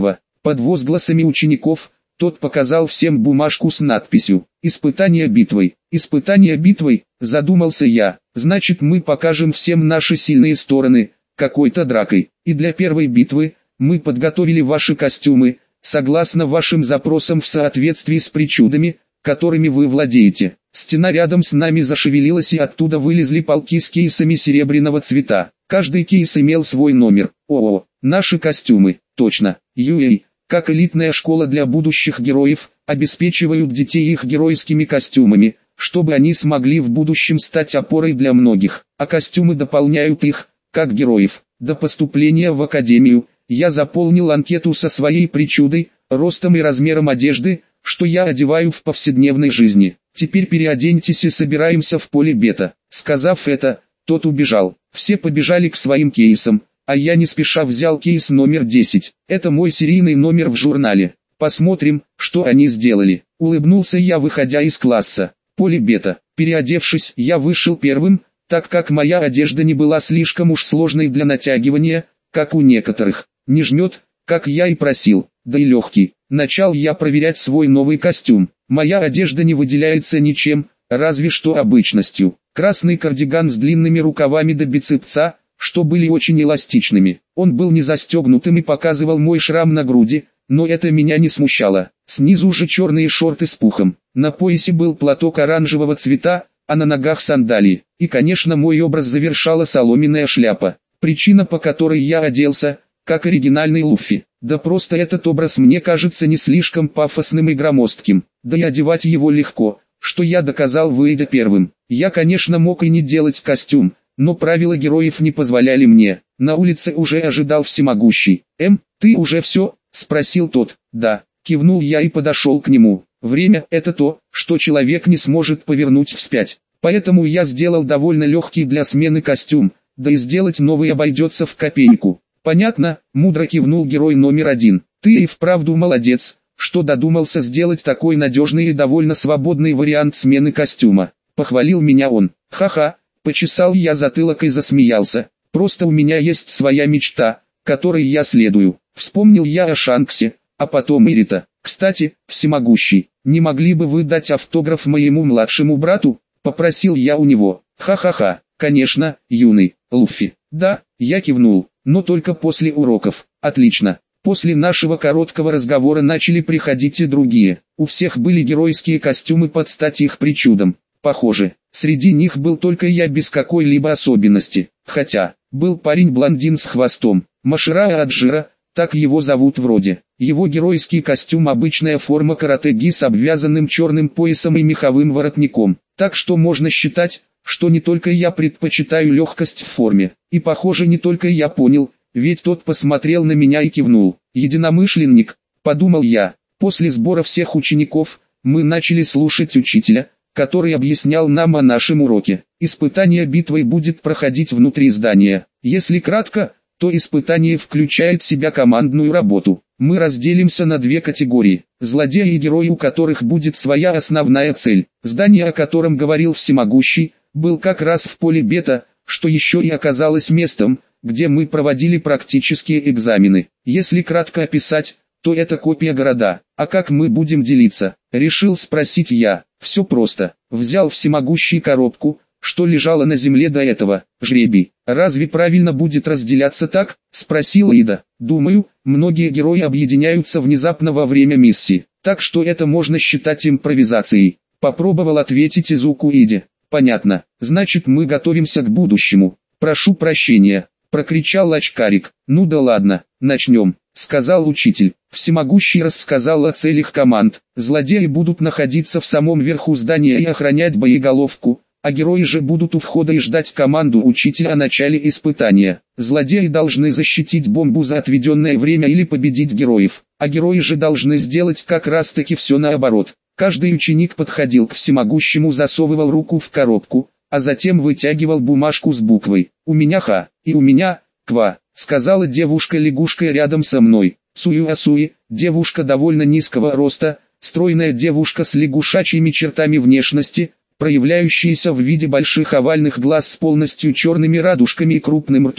Под возгласами учеников, тот показал всем бумажку с надписью «Испытание битвой». «Испытание битвой», задумался я, значит мы покажем всем наши сильные стороны, какой-то дракой. И для первой битвы, мы подготовили ваши костюмы, согласно вашим запросам в соответствии с причудами, которыми вы владеете. Стена рядом с нами зашевелилась и оттуда вылезли полки с кейсами серебряного цвета. Каждый кейс имел свой номер. О, наши костюмы, точно. UA, как элитная школа для будущих героев, обеспечивают детей их геройскими костюмами, чтобы они смогли в будущем стать опорой для многих. А костюмы дополняют их, как героев. До поступления в академию, я заполнил анкету со своей причудой, ростом и размером одежды, что я одеваю в повседневной жизни. Теперь переоденьтесь и собираемся в поле бета. Сказав это, тот убежал. Все побежали к своим кейсам, а я не спеша взял кейс номер 10. Это мой серийный номер в журнале. Посмотрим, что они сделали. Улыбнулся я, выходя из класса. Поле бета. Переодевшись, я вышел первым, так как моя одежда не была слишком уж сложной для натягивания, как у некоторых. Не жмет, как я и просил, да и легкий. Начал я проверять свой новый костюм. Моя одежда не выделяется ничем, разве что обычностью. Красный кардиган с длинными рукавами до бицепса, что были очень эластичными. Он был не застегнутым и показывал мой шрам на груди, но это меня не смущало. Снизу же черные шорты с пухом. На поясе был платок оранжевого цвета, а на ногах сандалии. И конечно мой образ завершала соломенная шляпа. Причина, по которой я оделся, как оригинальный Луффи. Да просто этот образ мне кажется не слишком пафосным и громоздким. Да и одевать его легко, что я доказал, выйдя первым. Я конечно мог и не делать костюм, но правила героев не позволяли мне. На улице уже ожидал всемогущий. Ты уже все?» – спросил тот. «Да», – кивнул я и подошел к нему. Время – это то, что человек не сможет повернуть вспять. Поэтому я сделал довольно легкий для смены костюм, да и сделать новый обойдется в копейку. «Понятно», – мудро кивнул герой номер 1. «Ты и вправду молодец, что додумался сделать такой надежный и довольно свободный вариант смены костюма». Похвалил меня он. «Ха-ха», – почесал я затылок и засмеялся. «Просто у меня есть своя мечта, которой я следую». Вспомнил я о Шанксе, а потом Ирита. «Кстати, всемогущий, не могли бы вы дать автограф моему младшему брату?» – попросил я у него. «Ха-ха-ха, конечно, юный Луффи». «Да», – я кивнул. Но только после уроков. Отлично. После нашего короткого разговора начали приходить и другие. У всех были геройские костюмы под стать их причудам. Похоже, среди них был только я без какой-либо особенности. Хотя, был парень-блондин с хвостом. Машира Аджира, так его зовут вроде. Его геройский костюм — обычная форма каратэ-ги с обвязанным черным поясом и меховым воротником. Так что можно считать, что не только я предпочитаю легкость в форме. И похоже не только я понял, ведь тот посмотрел на меня и кивнул. «Единомышленник», — подумал я. После сбора всех учеников, мы начали слушать учителя, который объяснял нам о нашем уроке. Испытание битвой будет проходить внутри здания. Если кратко, то испытание включает в себя командную работу. Мы разделимся на две категории. Злодеи и герои, у которых будет своя основная цель. Здание, о котором говорил всемогущий, был как раз в поле бета, что еще и оказалось местом, где мы проводили практические экзамены. Если кратко описать, то это копия города. А как мы будем делиться? Решил спросить я. Все просто. Взял всемогущий коробку, что лежала на земле до этого. Жребий. Разве правильно будет разделяться так? Спросила Ида. Думаю, многие герои объединяются внезапно во время миссии. Так что это можно считать импровизацией. Попробовал ответить Изуку Иде. Понятно. Значит мы готовимся к будущему. Прошу прощения. Прокричал очкарик. Ну да ладно, начнем, сказал учитель. Всемогущий рассказал о целях команд. Злодеи будут находиться в самом верху здания и охранять боеголовку, а герои же будут у входа и ждать команду учителя о начале испытания. Злодеи должны защитить бомбу за отведенное время или победить героев, а герои же должны сделать как раз таки все наоборот. Каждый ученик подходил к всемогущему, засовывал руку в коробку, а затем вытягивал бумажку с буквой. «У меня Х, и у меня Ква», сказала девушка-лягушка рядом со мной. Суи-асуи, девушка довольно низкого роста, стройная девушка с лягушачьими чертами внешности, проявляющаяся в виде больших овальных глаз с полностью черными радужками и крупным ртом,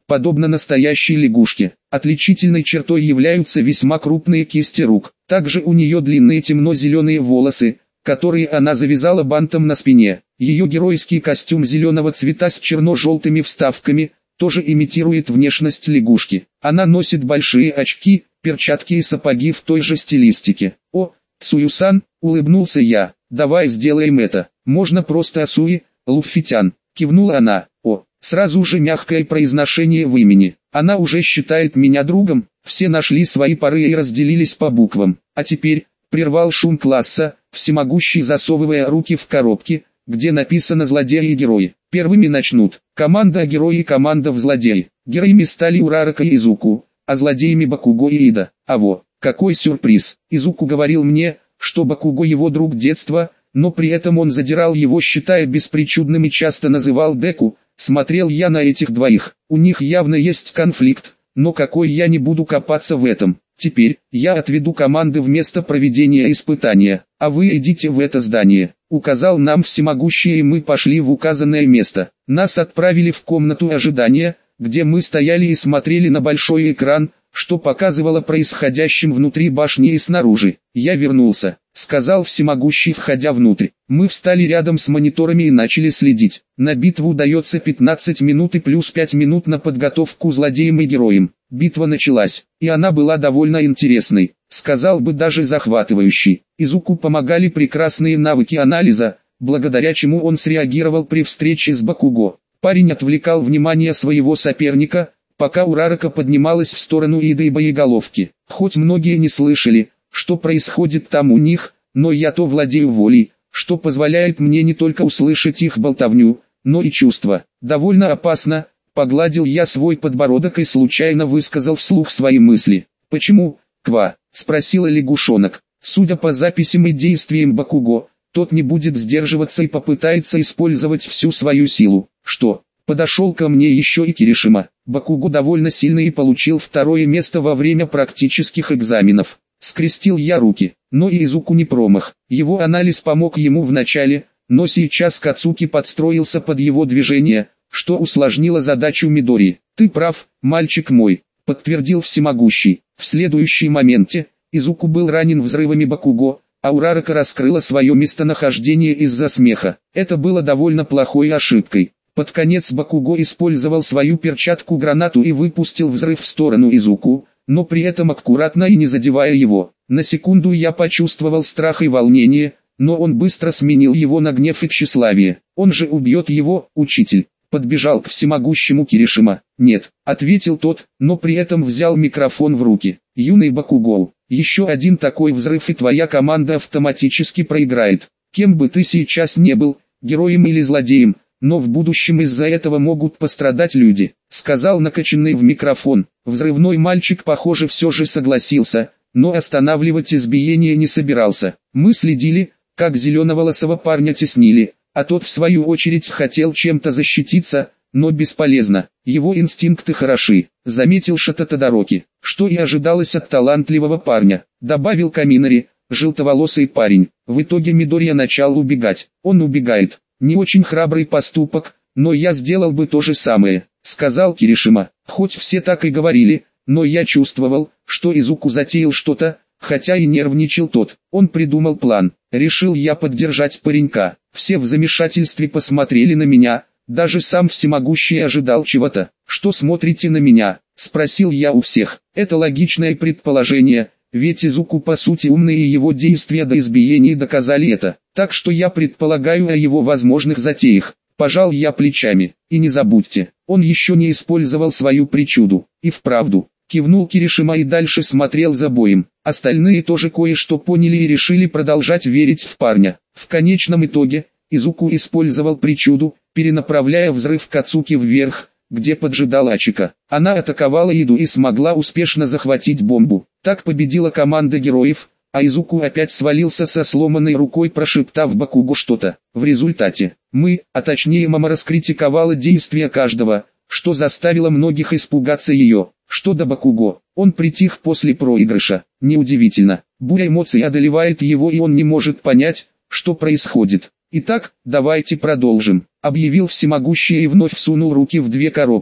подобно настоящей лягушке. Отличительной чертой являются весьма крупные кисти рук. Также у нее длинные темно-зеленые волосы, которые она завязала бантом на спине. Ее геройский костюм зеленого цвета с черно-желтыми вставками тоже имитирует внешность лягушки. Она носит большие очки, перчатки и сапоги в той же стилистике. «О, Цуюсан», — улыбнулся я, — «давай сделаем это. Можно просто Асуи, Луффитян», — кивнула она. «О». Сразу же мягкое произношение в имени. Она уже считает меня другом, все нашли свои пары и разделились по буквам. А теперь, прервал шум класса, всемогущий засовывая руки в коробки, где написано «Злодеи и герои». Первыми начнут. Команда герои и команда в злодеи. Героями стали Урарака и Изуку, а злодеями Бакуго и Ида. Аво, какой сюрприз. Изуку говорил мне, что Бакуго его друг детства, но при этом он задирал его, считая беспричудным, и часто называл Деку. Смотрел я на этих двоих, у них явно есть конфликт, но какой, я не буду копаться в этом. Теперь, я отведу команды в место проведения испытания, а вы идите в это здание. Указал нам всемогущий, и мы пошли в указанное место. Нас отправили в комнату ожидания, где мы стояли и смотрели на большой экран, что показывало происходящим внутри башни и снаружи. «Я вернулся», — сказал всемогущий, входя внутрь. Мы встали рядом с мониторами и начали следить. На битву дается 15 минут и плюс 5 минут на подготовку злодеям и героям. Битва началась, и она была довольно интересной, сказал бы даже захватывающей. Изуку помогали прекрасные навыки анализа, благодаря чему он среагировал при встрече с Бакуго. Парень отвлекал внимание своего соперника, пока Урарака поднималась в сторону Иды и боеголовки. Хоть многие не слышали, что происходит там у них, но я то владею волей, что позволяет мне не только услышать их болтовню, но и чувства. Довольно опасно, погладил я свой подбородок и случайно высказал вслух свои мысли. «Почему, Ква?» — спросила лягушонок. Судя по записям и действиям Бакуго, тот не будет сдерживаться и попытается использовать всю свою силу. Что? Подошел ко мне еще и Киришима. Бакуго довольно сильный и получил второе место во время практических экзаменов. Скрестил я руки, но и Изуку не промах. Его анализ помог ему в начале, но сейчас Кацуки подстроился под его движение, что усложнило задачу Мидори. «Ты прав, мальчик мой», — подтвердил всемогущий. В следующий моменте, Изуку был ранен взрывами Бакуго, а Урарака раскрыла свое местонахождение из-за смеха. Это было довольно плохой ошибкой. Под конец Бакуго использовал свою перчатку-гранату и выпустил взрыв в сторону Изуку, но при этом аккуратно и не задевая его. На секунду я почувствовал страх и волнение, но он быстро сменил его на гнев и тщеславие. «Он же убьет его, учитель!» Подбежал к всемогущему Киришима. «Нет», — ответил тот, но при этом взял микрофон в руки. «Юный Бакуго, еще один такой взрыв и твоя команда автоматически проиграет. Кем бы ты сейчас не был, героем или злодеем, но в будущем из-за этого могут пострадать люди», — сказал накачанный в микрофон. Взрывной мальчик, похоже, все же согласился, но останавливать избиение не собирался. Мы следили, как зеленоволосого парня теснили, а тот в свою очередь хотел чем-то защититься, но бесполезно. Его инстинкты хороши, заметил Шататодороки, что и ожидалось от талантливого парня, добавил Каминари, желтоволосый парень. В итоге Мидория начал убегать. Он убегает. Не очень храбрый поступок, но я сделал бы то же самое, сказал Киришима. Хоть все так и говорили, но я чувствовал, что Изуку затеял что-то, хотя и нервничал тот. Он придумал план. Решил я поддержать паренька. Все в замешательстве посмотрели на меня, даже сам всемогущий ожидал чего-то. «Что смотрите на меня?» — спросил я у всех. Это логичное предположение, ведь Изуку по сути умный, и его действия до избиений доказали это. Так что я предполагаю о его возможных затеях. Пожал я плечами. И не забудьте, он еще не использовал свою причуду. И вправду. Кивнул Киришима и дальше смотрел за боем. Остальные тоже кое-что поняли и решили продолжать верить в парня. В конечном итоге, Изуку использовал причуду, перенаправляя взрыв Кацуки вверх, где поджидала Ачика. Она атаковала Иду и смогла успешно захватить бомбу. Так победила команда героев, а Изуку опять свалился со сломанной рукой, прошептав Бакуго что-то. В результате, а точнее Мама раскритиковала действия каждого, что заставило многих испугаться ее. Что до Бакуго, он притих после проигрыша. Неудивительно, буря эмоций одолевает его, и он не может понять, что происходит. «Итак, давайте продолжим», — объявил всемогущий и вновь сунул руки в две коробки.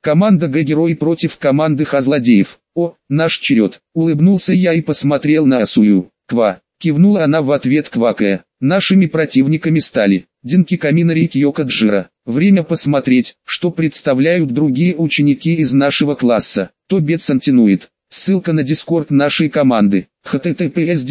Команда Г-герои против команды Х-злодеев. О, наш черед. Улыбнулся я и посмотрел на Асую. Ква. Кивнула она в ответ, квакая. Нашими противниками стали Динки Каминари и Кьёко Джира. Время посмотреть, что представляют другие ученики из нашего класса. Тобет Сантинует. Ссылка на дискорд нашей команды. https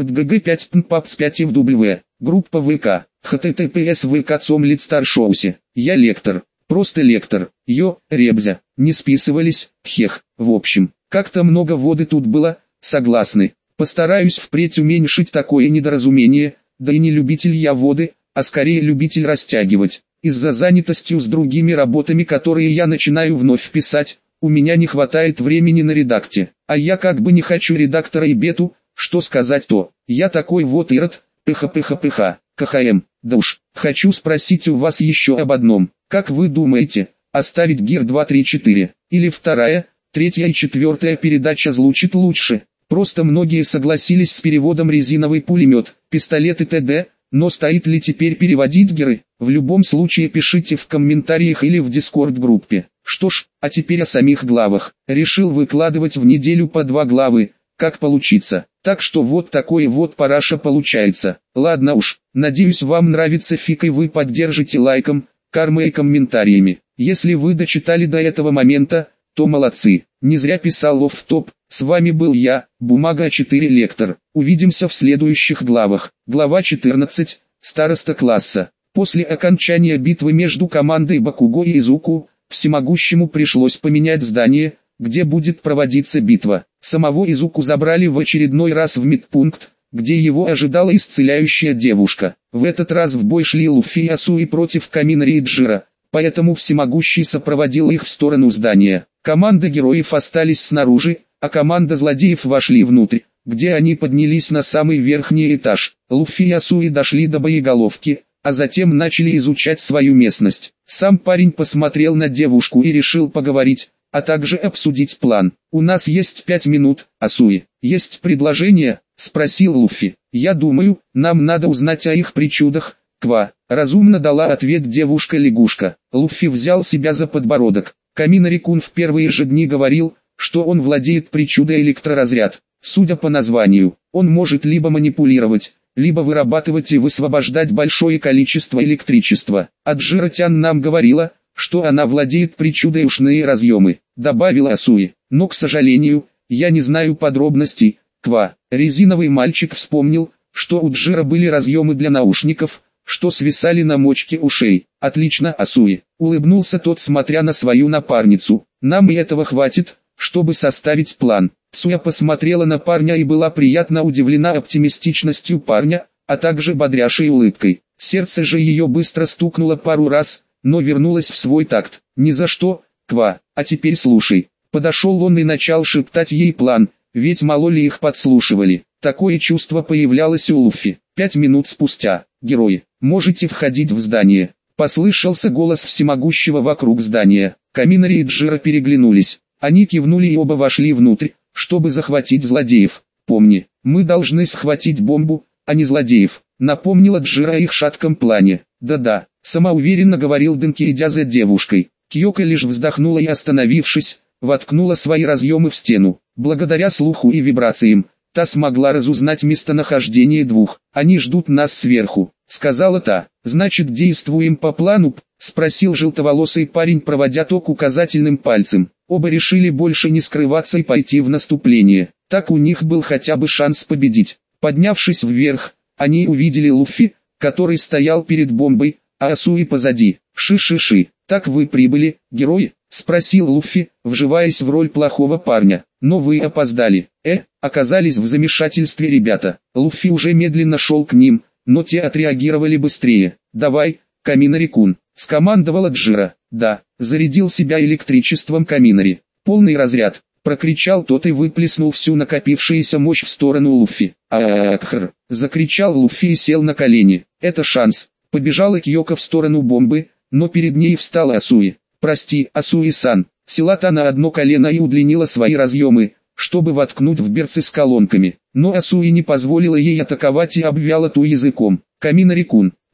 discord.gg5.pmpaps5fw. Группа ВК. https vk.com/старшоусе. Я лектор. Просто лектор. Ребзя. Не списывались, хех. В общем, как-то много воды тут было, согласны. Постараюсь впредь уменьшить такое недоразумение, да и не любитель я воды, а скорее любитель растягивать. Из-за занятостью с другими работами, которые я начинаю вновь писать, у меня не хватает времени на редакте. А я как бы не хочу редактора и бету, что сказать то. Я такой вот ирод, пыха-пыха-пыха, КХМ. Да уж, хочу спросить у вас еще об одном. Как вы думаете, оставить ГИР 2-3-4, или вторая, третья и четвертая передача звучит лучше? Просто многие согласились с переводом резиновый пулемет, пистолет и т.д., но стоит ли теперь переводить ГИРы? В любом случае пишите в комментариях или в дискорд-группе. Что ж, а теперь о самих главах. Решил выкладывать в неделю по 2 главы, как получится. Так что вот такое вот параша получается. Ладно уж, надеюсь вам нравится фиг и вы поддержите лайком, кармой и комментариями. Если вы дочитали до этого момента, то молодцы. Не зря писал офф-топ. С вами был я, Бумага 4 лектор. Увидимся в следующих главах. Глава 14. Староста класса. После окончания битвы между командой Бакуго и Изуку, Всемогущему пришлось поменять здание, где будет проводиться битва. Самого Изуку забрали в очередной раз в медпункт, где его ожидала исцеляющая девушка. В этот раз в бой шли Луфи и Асуи против Каминари и Джира, поэтому Всемогущий сопроводил их в сторону здания. Команда героев остались снаружи, а команда злодеев вошли внутрь, где они поднялись на самый верхний этаж. Луфи и Асуи дошли до боеголовки, а затем начали изучать свою местность. Сам парень посмотрел на девушку и решил поговорить, а также обсудить план. «У нас есть 5 минут, Асуи. Есть предложение?» — спросил Луфи. «Я думаю, нам надо узнать о их причудах, Ква», — разумно дала ответ девушка-лягушка. Луфи взял себя за подбородок. Каминари-кун в первые же дни говорил, что он владеет причудой электроразряд. Судя по названию, он может либо манипулировать, либо вырабатывать и высвобождать большое количество электричества. А Джира-тян нам говорила, что она владеет причудой ушные разъемы, добавила Асуи. Но, к сожалению, я не знаю подробностей, Ква. Резиновый мальчик вспомнил, что у Джира были разъемы для наушников, что свисали на мочке ушей. Отлично, Асуи. Улыбнулся тот, смотря на свою напарницу. Нам и этого хватит, чтобы составить план. Суя посмотрела на парня и была приятно удивлена оптимистичностью парня, а также бодрящей улыбкой. Сердце же ее быстро стукнуло пару раз, но вернулось в свой такт. «Ни за что, Ква, а теперь слушай». Подошел он и начал шептать ей план, ведь мало ли их подслушивали. Такое чувство появлялось у Луфи. 5 минут спустя. «Герои, можете входить в здание». Послышался голос Всемогущего вокруг здания. Каминари и Джира переглянулись. Они кивнули и оба вошли внутрь, чтобы захватить злодеев. «Помни, мы должны схватить бомбу, а не злодеев», напомнила Джира о их шатком плане. «Да-да», самоуверенно говорил Дэнки, идя за девушкой. Кьёко лишь вздохнула и, остановившись, воткнула свои разъемы в стену. Благодаря слуху и вибрациям, та смогла разузнать местонахождение двух. «Они ждут нас сверху», сказала та. «Значит, действуем по плану?» спросил желтоволосый парень, проводя ток указательным пальцем. Оба решили больше не скрываться и пойти в наступление. Так у них был хотя бы шанс победить. Поднявшись вверх, они увидели Луфи, который стоял перед бомбой, а Асуи позади. «Ши-ши-ши, так вы прибыли, герои?» спросил Луфи, вживаясь в роль плохого парня. «Но вы опоздали». Оказались в замешательстве ребята. Луфи уже медленно шел к ним, но те отреагировали быстрее. «Давай, Каминари-кун», скомандовала Джира. «Да», зарядил себя электричеством Каминари. «Полный разряд», прокричал тот и выплеснул всю накопившуюся мощь в сторону Луфи. «Аахр», закричал Луфи и сел на колени. «Это шанс». Побежала Кьёко в сторону бомбы, но перед ней встала Асуи. «Прости, Асуи-сан». Села та на одно колено и удлинила свои разъемы, чтобы воткнуть в берцы с колонками. Но Асуи не позволила ей атаковать и обвяла ту языком. «Каминари-кун,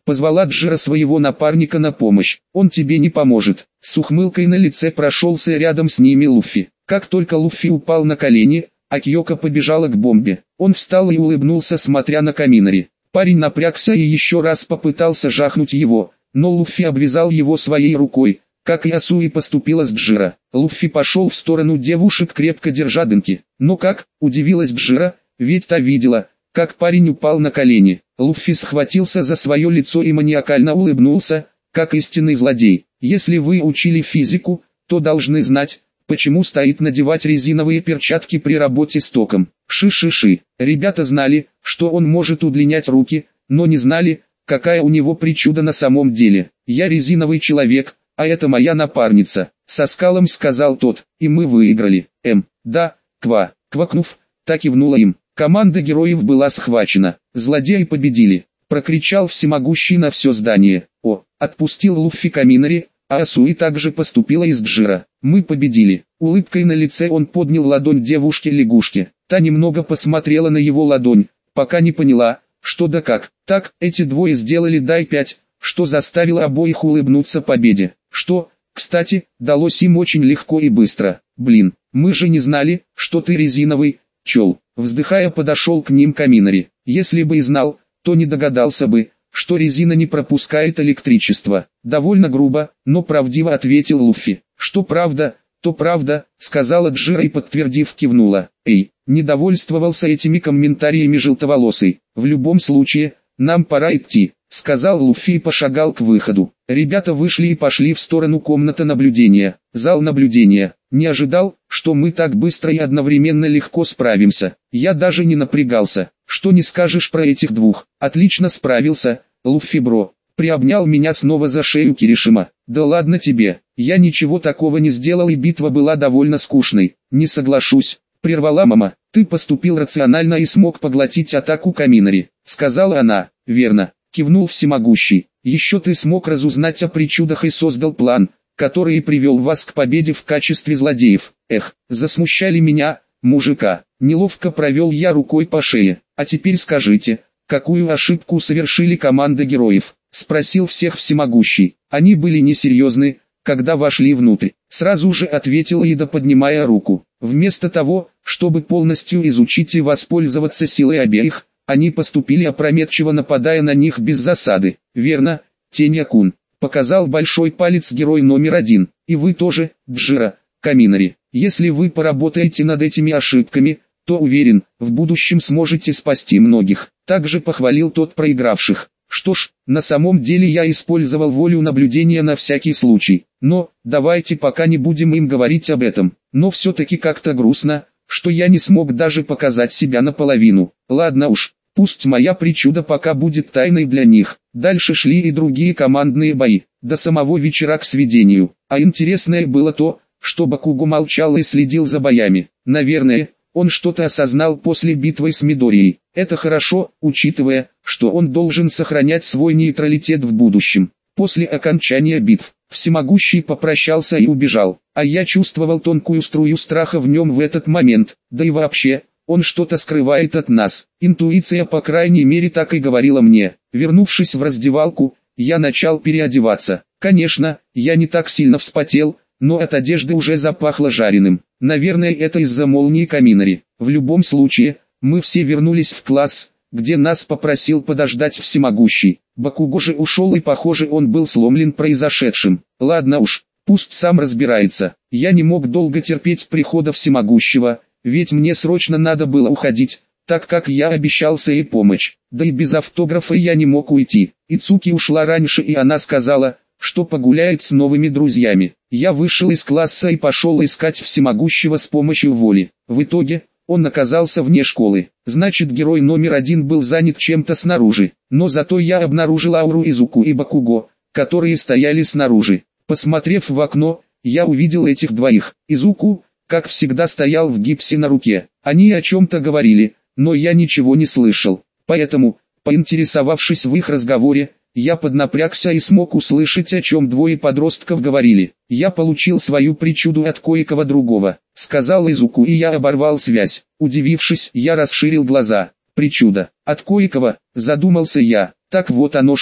Позвала Джира своего напарника на помощь. Он тебе не поможет. С ухмылкой на лице прошелся рядом с ними Луффи. Как только Луффи упал на колени, Акиока побежала к бомбе. Он встал и улыбнулся, смотря на Каминари. Парень напрягся и еще раз попытался жахнуть его, но Луффи обвязал его своей рукой, как и Асуи поступила с Джира. Луффи пошел в сторону девушек, крепко держа дынки. «Но как?» – удивилась Джира, ведь та видела, как парень упал на колени. Луффи схватился за свое лицо и маниакально улыбнулся, как истинный злодей. «Если вы учили физику, то должны знать, почему стоит надевать резиновые перчатки при работе с током. Ши-ши-ши». Ребята знали, что он может удлинять руки, но не знали, какая у него причуда на самом деле. «Я резиновый человек, а это моя напарница», — со скалом сказал тот, — «и мы выиграли». Да, ква. Квакнув, так кивнула им. Команда героев была схвачена. «Злодеи победили», — прокричал всемогущий на все здание. Отпустил Луффи Каминари, а Асуи также поступила из Джира. «Мы победили». Улыбкой на лице он поднял ладонь девушке-лягушке. Та немного посмотрела на его ладонь, пока не поняла, что да как. Так, эти двое сделали дай 5, что заставило обоих улыбнуться победе. Что, кстати, далось им очень легко и быстро. «Блин, мы же не знали, что ты резиновый, чел». Вздыхая, подошел к ним Каминари. «Если бы и знал, то не догадался бы, что резина не пропускает электричество». Довольно грубо, но правдиво ответил Луффи. «Что правда, то правда», сказала Джира и, подтвердив, кивнула. Недовольствовался этими комментариями желтоволосый. «В любом случае, нам пора идти», сказал Луффи и пошагал к выходу. Ребята вышли и пошли в сторону комнаты наблюдения. Зал наблюдения. «Не ожидал, что мы так быстро и одновременно легко справимся. Я даже не напрягался. Что не скажешь про этих двух?» «Отлично справился, Луффи бро», приобнял меня снова за шею Киришима. «Да ладно тебе, я ничего такого не сделал и битва была довольно скучной». «Не соглашусь», прервала мама. «Ты поступил рационально и смог поглотить атаку Каминари», сказала она. «Верно», кивнул всемогущий. «Еще ты смог разузнать о причудах и создал план, который и привел вас к победе в качестве злодеев. Засмущали меня, мужика». Неловко провел я рукой по шее. «А теперь скажите, какую ошибку совершили команда героев?» Спросил всех всемогущий. «Они были несерьезны, когда вошли внутрь», сразу же ответила Ида, поднимая руку. «Вместо того, чтобы полностью изучить и воспользоваться силой обеих, они поступили опрометчиво, нападая на них без засады». «Верно, Теня-кун», показал большой палец герой номер 1. «И вы тоже, Джира, Каминари. Если вы поработаете над этими ошибками, то уверен, в будущем сможете спасти многих». Также похвалил тот проигравших. «Что ж, на самом деле я использовал волю наблюдения на всякий случай. Но, давайте пока не будем им говорить об этом. Но все-таки как-то грустно, что я не смог даже показать себя наполовину. Ладно уж, пусть моя причуда пока будет тайной для них». Дальше шли и другие командные бои, до самого вечера к сведению. А интересное было то, что Бакуго молчал и следил за боями. Наверное, он что-то осознал после битвы с Мидорией. Это хорошо, учитывая, что он должен сохранять свой нейтралитет в будущем. После окончания битв, всемогущий попрощался и убежал, а я чувствовал тонкую струю страха в нем в этот момент, да и вообще, он что-то скрывает от нас. Интуиция по крайней мере так и говорила мне. Вернувшись в раздевалку, я начал переодеваться. Конечно, я не так сильно вспотел, но от одежды уже запахло жареным. Наверное, это из-за молнии Каминари. В любом случае, мы все вернулись в класс, где нас попросил подождать всемогущий. Бакуго же ушел, и похоже, он был сломлен произошедшим. Ладно уж, пусть сам разбирается. Я не мог долго терпеть прихода всемогущего, ведь мне срочно надо было уходить, так как я обещался ей помочь. Да и без автографа я не мог уйти. Ицуки ушла раньше, и она сказала, что погуляет с новыми друзьями. Я вышел из класса и пошел искать всемогущего с помощью воли. В итоге, он оказался вне школы. Значит, герой номер 1 был занят чем-то снаружи. Но зато я обнаружил ауру Изуку и Бакуго, которые стояли снаружи. Посмотрев в окно, я увидел этих двоих. Изуку, как всегда, стоял в гипсе на руке. Они о чем-то говорили, но я ничего не слышал. Поэтому, поинтересовавшись в их разговоре, я поднапрягся и смог услышать, о чем двое подростков говорили. «Я получил свою причуду от кое-кого другого», — сказал Изуку, и я оборвал связь. Удивившись, я расширил глаза. «Причуда? От кое-кого?» — задумался я. «Так вот оно что.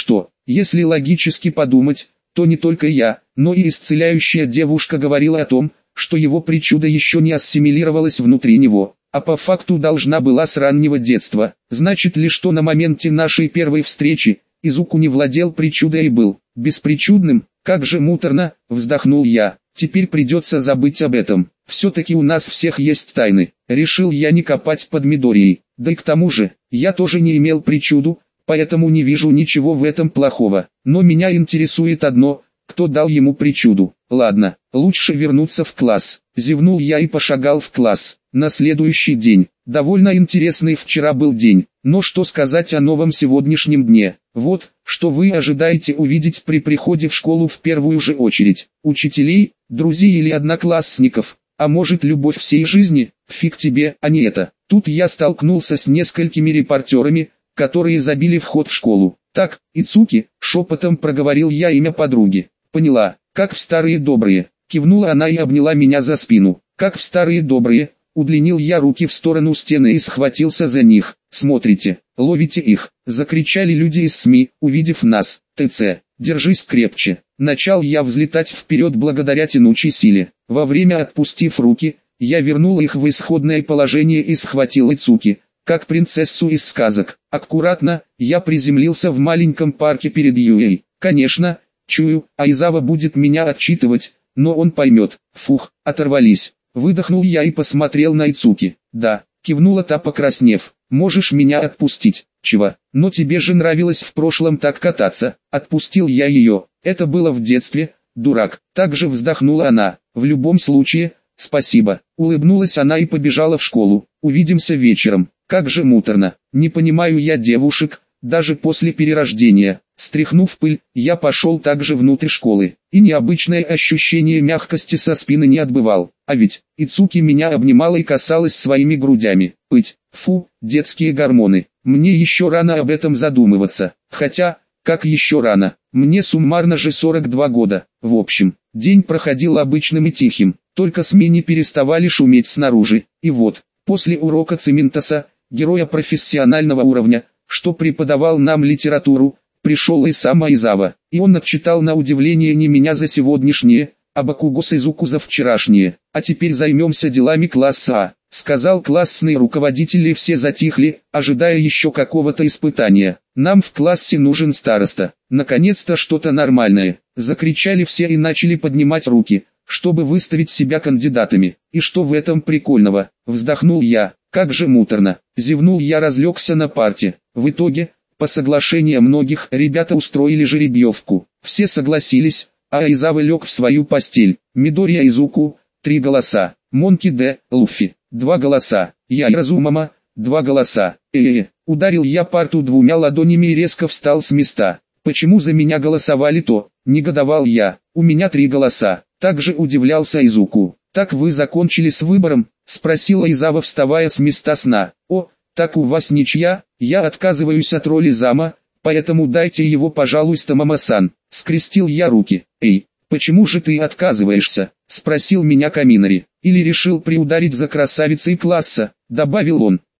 Если логически подумать, то не только я, но и исцеляющая девушка говорила о том, что его причуда еще не ассимилировалась внутри него, а по факту должна была с раннего детства. Значит ли, что на моменте нашей первой встречи Изуку не владел причудой и был беспричудным? Как же муторно, вздохнул я. Теперь придется забыть об этом. Все-таки у нас всех есть тайны. Решил я не копать под Мидорией. Да и к тому же, я тоже не имел причуду, поэтому не вижу ничего в этом плохого. Но меня интересует одно: кто дал ему причуду? Ладно, лучше вернуться в класс. Зевнул я и пошагал в класс. На следующий день. Довольно интересный вчера был день, но что сказать о новом сегодняшнем дне? Вот, что вы ожидаете увидеть при приходе в школу в первую же очередь. Учителей, друзей или одноклассников? А может, любовь всей жизни? Фиг тебе, а не это. Тут я столкнулся с несколькими репортерами, которые забили вход в школу. Так, Ицуки, шепотом проговорил я имя подруги. Поняла, как в старые добрые. Кивнула она и обняла меня за спину. Как в старые добрые. Удлинил я руки в сторону стены и схватился за них. «Смотрите, ловите их!» — закричали люди из СМИ, увидев нас. «ТЦ, держись крепче!» Начал я взлетать вперед благодаря тянучей силе. Во время отпустив руки, я вернул их в исходное положение и схватил Ицуки, как принцессу из сказок. Аккуратно, я приземлился в маленьком парке перед Юэй. Конечно, чую, Айзава будет меня отчитывать, но он поймет. Фух, оторвались. Выдохнул я и посмотрел на Ицуки. «Да», — кивнула та, покраснев. «Можешь меня отпустить». «Чего? Но тебе же нравилось в прошлом так кататься». Отпустил я ее. «Это было в детстве, дурак». Также вздохнула она. «В любом случае, спасибо». Улыбнулась она и побежала в школу. «Увидимся вечером». Как же муторно. Не понимаю я девушек, даже после перерождения. Стряхнув пыль, я пошел также внутрь школы, и необычное ощущение мягкости со спины не отбывал. А ведь, Ицуки меня обнимала и касалась своими грудями. Фу, детские гормоны. Мне еще рано об этом задумываться. Хотя, как еще рано? Мне суммарно же 42 года. В общем, день проходил обычным и тихим, только СМИ не переставали шуметь снаружи. И вот, после урока Циминтоса, героя профессионального уровня, что преподавал нам литературу, пришел и сам Айзава, и он отчитал на удивление не меня за сегодняшнее, а Бакуго с Изуку за вчерашнее. «А теперь займемся делами класса А», — сказал классный руководитель, и все затихли, ожидая еще какого-то испытания. «Нам в классе нужен староста». «Наконец-то что-то нормальное», — закричали все и начали поднимать руки, чтобы выставить себя кандидатами. «И что в этом прикольного?» — вздохнул я. «Как же муторно». Зевнул я, разлегся на парте. В итоге, по соглашению многих, ребята устроили жеребьевку. Все согласились, а Айзава лег в свою постель. Мидория Изуку — 3 голоса. Монки Д. Луффи — 2 голоса. Я Разумама — 2 голоса. Ударил я парту двумя ладонями и резко встал с места. «Почему за меня голосовали-то?» — негодовал я. «У меня 3 голоса». Также удивлялся Изуку. «Так вы закончили с выбором?» — спросила Айзава, вставая с места сна. «О, так у вас ничья, я отказываюсь от роли зама, поэтому дайте его, пожалуйста, мама-сан». Скрестил я руки. «Эй, почему же ты отказываешься?» — спросил меня Каминари. «Или решил приударить за красавицей класса?» — добавил он.